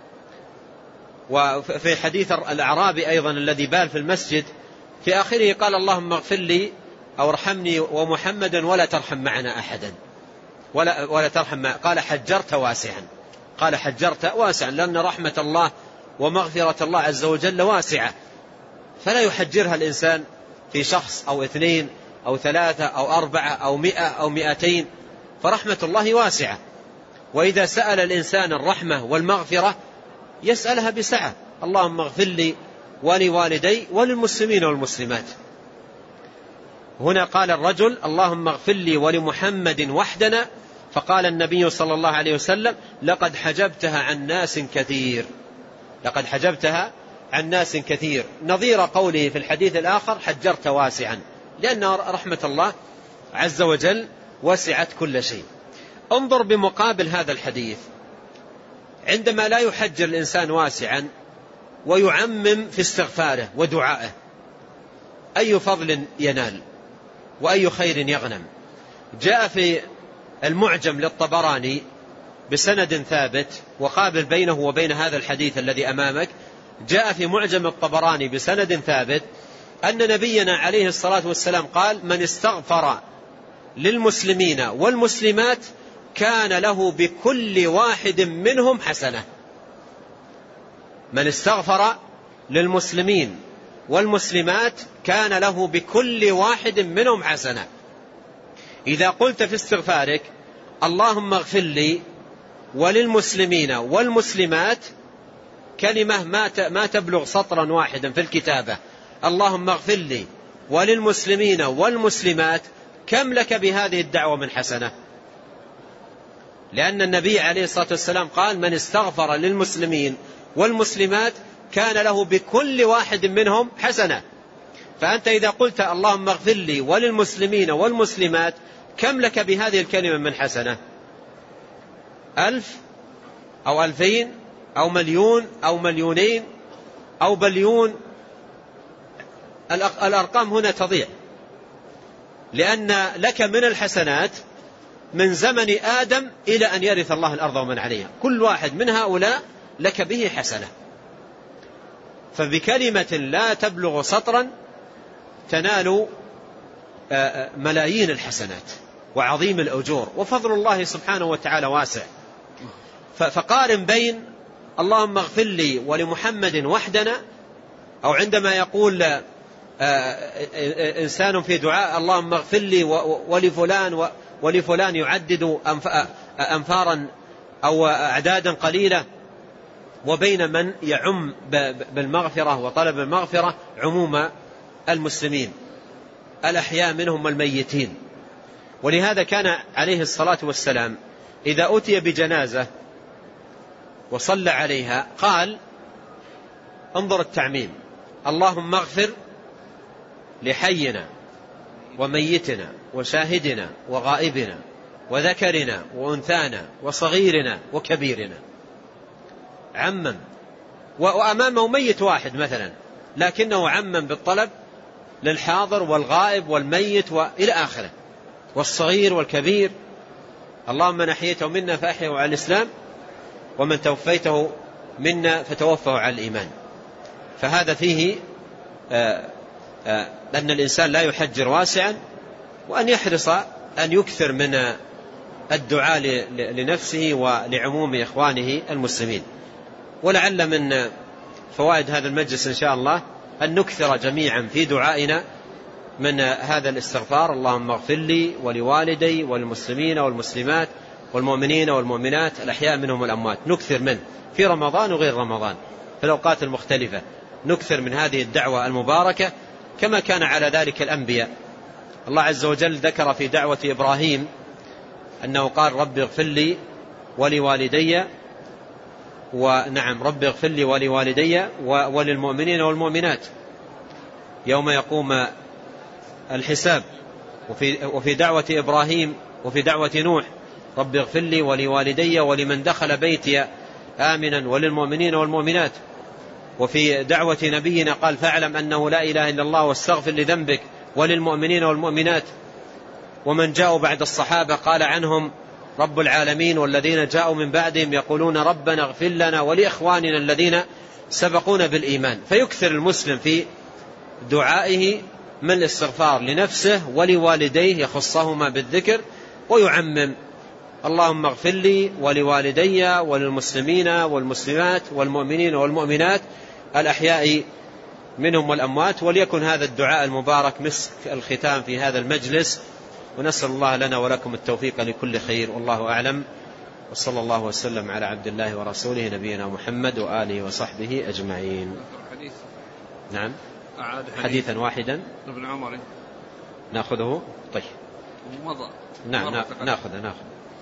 وفي حديث الأعرابي أيضا الذي بال في المسجد في آخره قال اللهم اغفر لي أو ارحمني ومحمدا ولا ترحم معنا أحدا ولا, ولا ترحم معنا. قال حجرت واسعا، قال حجرت واسعا، لأن رحمة الله ومغفرة الله عز وجل واسعة، فلا يحجرها الإنسان في شخص أو اثنين أو ثلاثة أو أربعة أو مئة أو مئتين، فرحمة الله واسعة. وإذا سأل الإنسان الرحمة والمغفرة يسألها بسعة، اللهم اغفر لي ولوالدي وللمسلمين والمسلمات. هنا قال الرجل اللهم اغفر لي ولمحمد وحدنا، فقال النبي صلى الله عليه وسلم لقد حجبتها عن ناس كثير، لقد حجبتها عن ناس كثير، نظير قوله في الحديث الآخر حجرت واسعا، لأن رحمة الله عز وجل وسعت كل شيء. انظر بمقابل هذا الحديث، عندما لا يحجر الإنسان واسعا ويعمم في استغفاره ودعائه، أي فضل ينال وأي خير يغنم. جاء في المعجم للطبراني بسند ثابت، وقابل بينه وبين هذا الحديث الذي أمامك، جاء في معجم الطبراني بسند ثابت أن نبينا عليه الصلاة والسلام قال من استغفر للمسلمين والمسلمات كان له بكل واحد منهم حسنة. من استغفر للمسلمين والمسلمات كان له بكل واحد منهم حسنة. إذا قلت في استغفارك اللهم اغفر لي وللمسلمين والمسلمات، كلمة ما تبلغ سطرا واحدا في الكتابة، اللهم اغفر لي وللمسلمين والمسلمات، كم لك بهذه الدعوة من حسنة؟ لأن النبي عليه الصلاة والسلام قال من استغفر للمسلمين والمسلمات كان له بكل واحد منهم حسنة. فأنت إذا قلت اللهم اغفر لي وللمسلمين والمسلمات، كم لك بهذه الكلمة من حسنة؟ ألف أو ألفين أو مليون أو مليونين أو بليون، الأرقام هنا تضيع، لأن لك من الحسنات من زمن آدم إلى أن يرث الله الأرض ومن عليها، كل واحد من هؤلاء لك به حسنة. فبكلمة لا تبلغ سطرا تنال ملايين الحسنات وعظيم الأجور، وفضل الله سبحانه وتعالى واسع. فقارن بين اللهم اغفر لي ولمحمد وحدنا، أو عندما يقول إنسان في دعاء اللهم اغفر لي ولفلان ولفلان يعدد أنفارا أو أعدادا قليلة، وبين من يعم بالمغفرة وطلب المغفرة عموم المسلمين الأحياء منهم والميتين. ولهذا كان عليه الصلاة والسلام إذا أتي بجنازة وصلى عليها قال، انظر التعميم، اللهم اغفر لحينا وميتنا وشاهدنا وغائبنا وذكرنا وأنثانا وصغيرنا وكبيرنا. عمم، وأمامه ميت واحد مثلا، لكنه عمم بالطلب للحاضر والغائب والميت وإلى آخره، والصغير والكبير. اللهم من أحييته منا فأحيه على الإسلام، ومن توفيته منا فتوفه على الإيمان. فهذا فيه آآ آآ أن الإنسان لا يحجر واسعا، وأن يحرص أن يكثر من الدعاء لنفسه ولعموم إخوانه المسلمين. ولعل من فوائد هذا المجلس إن شاء الله أن نكثر جميعا في دعائنا من هذا الاستغفار، اللهم اغفر لي ولوالدي والمسلمين والمسلمات والمؤمنين والمؤمنات الأحياء منهم والأموات. نكثر منه في رمضان وغير رمضان في الأوقات المختلفة، نكثر من هذه الدعوة المباركة كما كان على ذلك الأنبياء. الله عز وجل ذكر في دعوة إبراهيم أنه قال رب اغفر لي ولوالدي، ونعم رب اغفر لي ولوالدي وللمؤمنين والمؤمنات يوم يقوم الحساب. وفي, وفي دعوة إبراهيم وفي دعوة نوح رب اغفر لي ولوالدي ولمن دخل بيتي آمنا وللمؤمنين والمؤمنات. وفي دعوة نبينا قال فاعلم أنه لا إله إلا الله واستغفر لذنبك وللمؤمنين والمؤمنات. ومن جاءوا بعد الصحابة قال عنهم رب العالمين والذين جاءوا من بعدهم يقولون ربنا اغفر لنا ولإخواننا الذين سبقونا بالإيمان. فيكثر المسلم في دعائه من الاستغفار لنفسه ولوالديه، يخصهما بالذكر ويعمم، اللهم اغفر لي ولوالدي وللمسلمين والمسلمات والمؤمنين والمؤمنات الأحياء منهم والأموات. وليكن هذا الدعاء المبارك مسك الختام في هذا المجلس، ونسأل الله لنا ولكم التوفيق لكل خير، والله أعلم، وصلى الله وسلم على عبد الله ورسوله نبينا محمد وآله وصحبه أجمعين. حديث. نعم أعاد حديث. حديثا واحدا ابن عمر نأخذه. طيب مضى. نعم نأخذه نأخذ.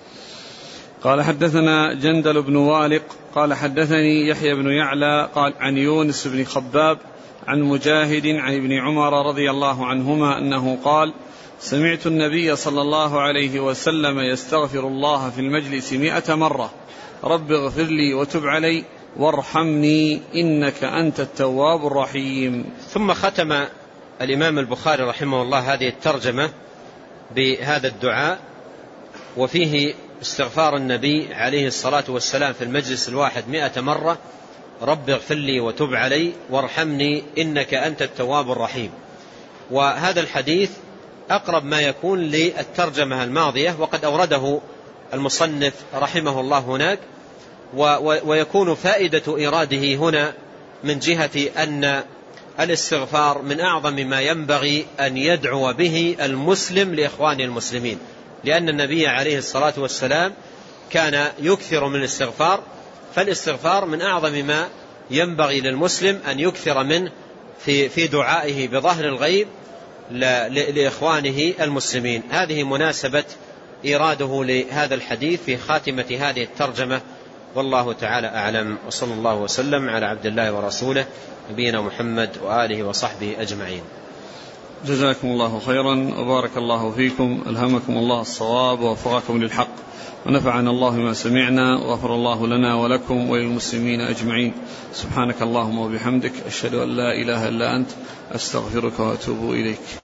قال حدثنا جندل بن والق قال حدثني يحيى بن يعلى قال عن يونس بن خباب عن مجاهد عن ابن عمر رضي الله عنهما أنه قال سمعت النبي صلى الله عليه وسلم يستغفر الله في المجلس مئة مرة رب اغفر لي وتب علي وارحمني إنك أنت التواب الرحيم. ثم ختم الإمام البخاري رحمه الله هذه الترجمة بهذا الدعاء، وفيه استغفار النبي عليه الصلاة والسلام في المجلس الواحد مئة مرة رب اغفر لي وتب علي وارحمني إنك أنت التواب الرحيم. وهذا الحديث أقرب ما يكون للترجمة الماضية، وقد أورده المصنف رحمه الله هناك، ويكون فائدة إراده هنا من جهة أن الاستغفار من أعظم ما ينبغي أن يدعو به المسلم لإخوان المسلمين، لأن النبي عليه الصلاة والسلام كان يكثر من الاستغفار، فالاستغفار من أعظم ما ينبغي للمسلم أن يكثر منه في في دعائه بظهر الغيب لإخوانه المسلمين. هذه مناسبة إراده لهذا الحديث في خاتمة هذه الترجمة، والله تعالى أعلم، وصلى الله وسلم على عبد الله ورسوله نبينا محمد وآله وصحبه أجمعين. جزاكم الله خيرا وبارك الله فيكم، ألهمكم الله الصواب ووفقكم للحق، ونفعنا الله ما سمعنا، وغفر الله لنا ولكم وللمسلمين أجمعين. سبحانك اللهم وبحمدك، أشهد أن لا إله إلا أنت، أستغفرك وأتوب إليك.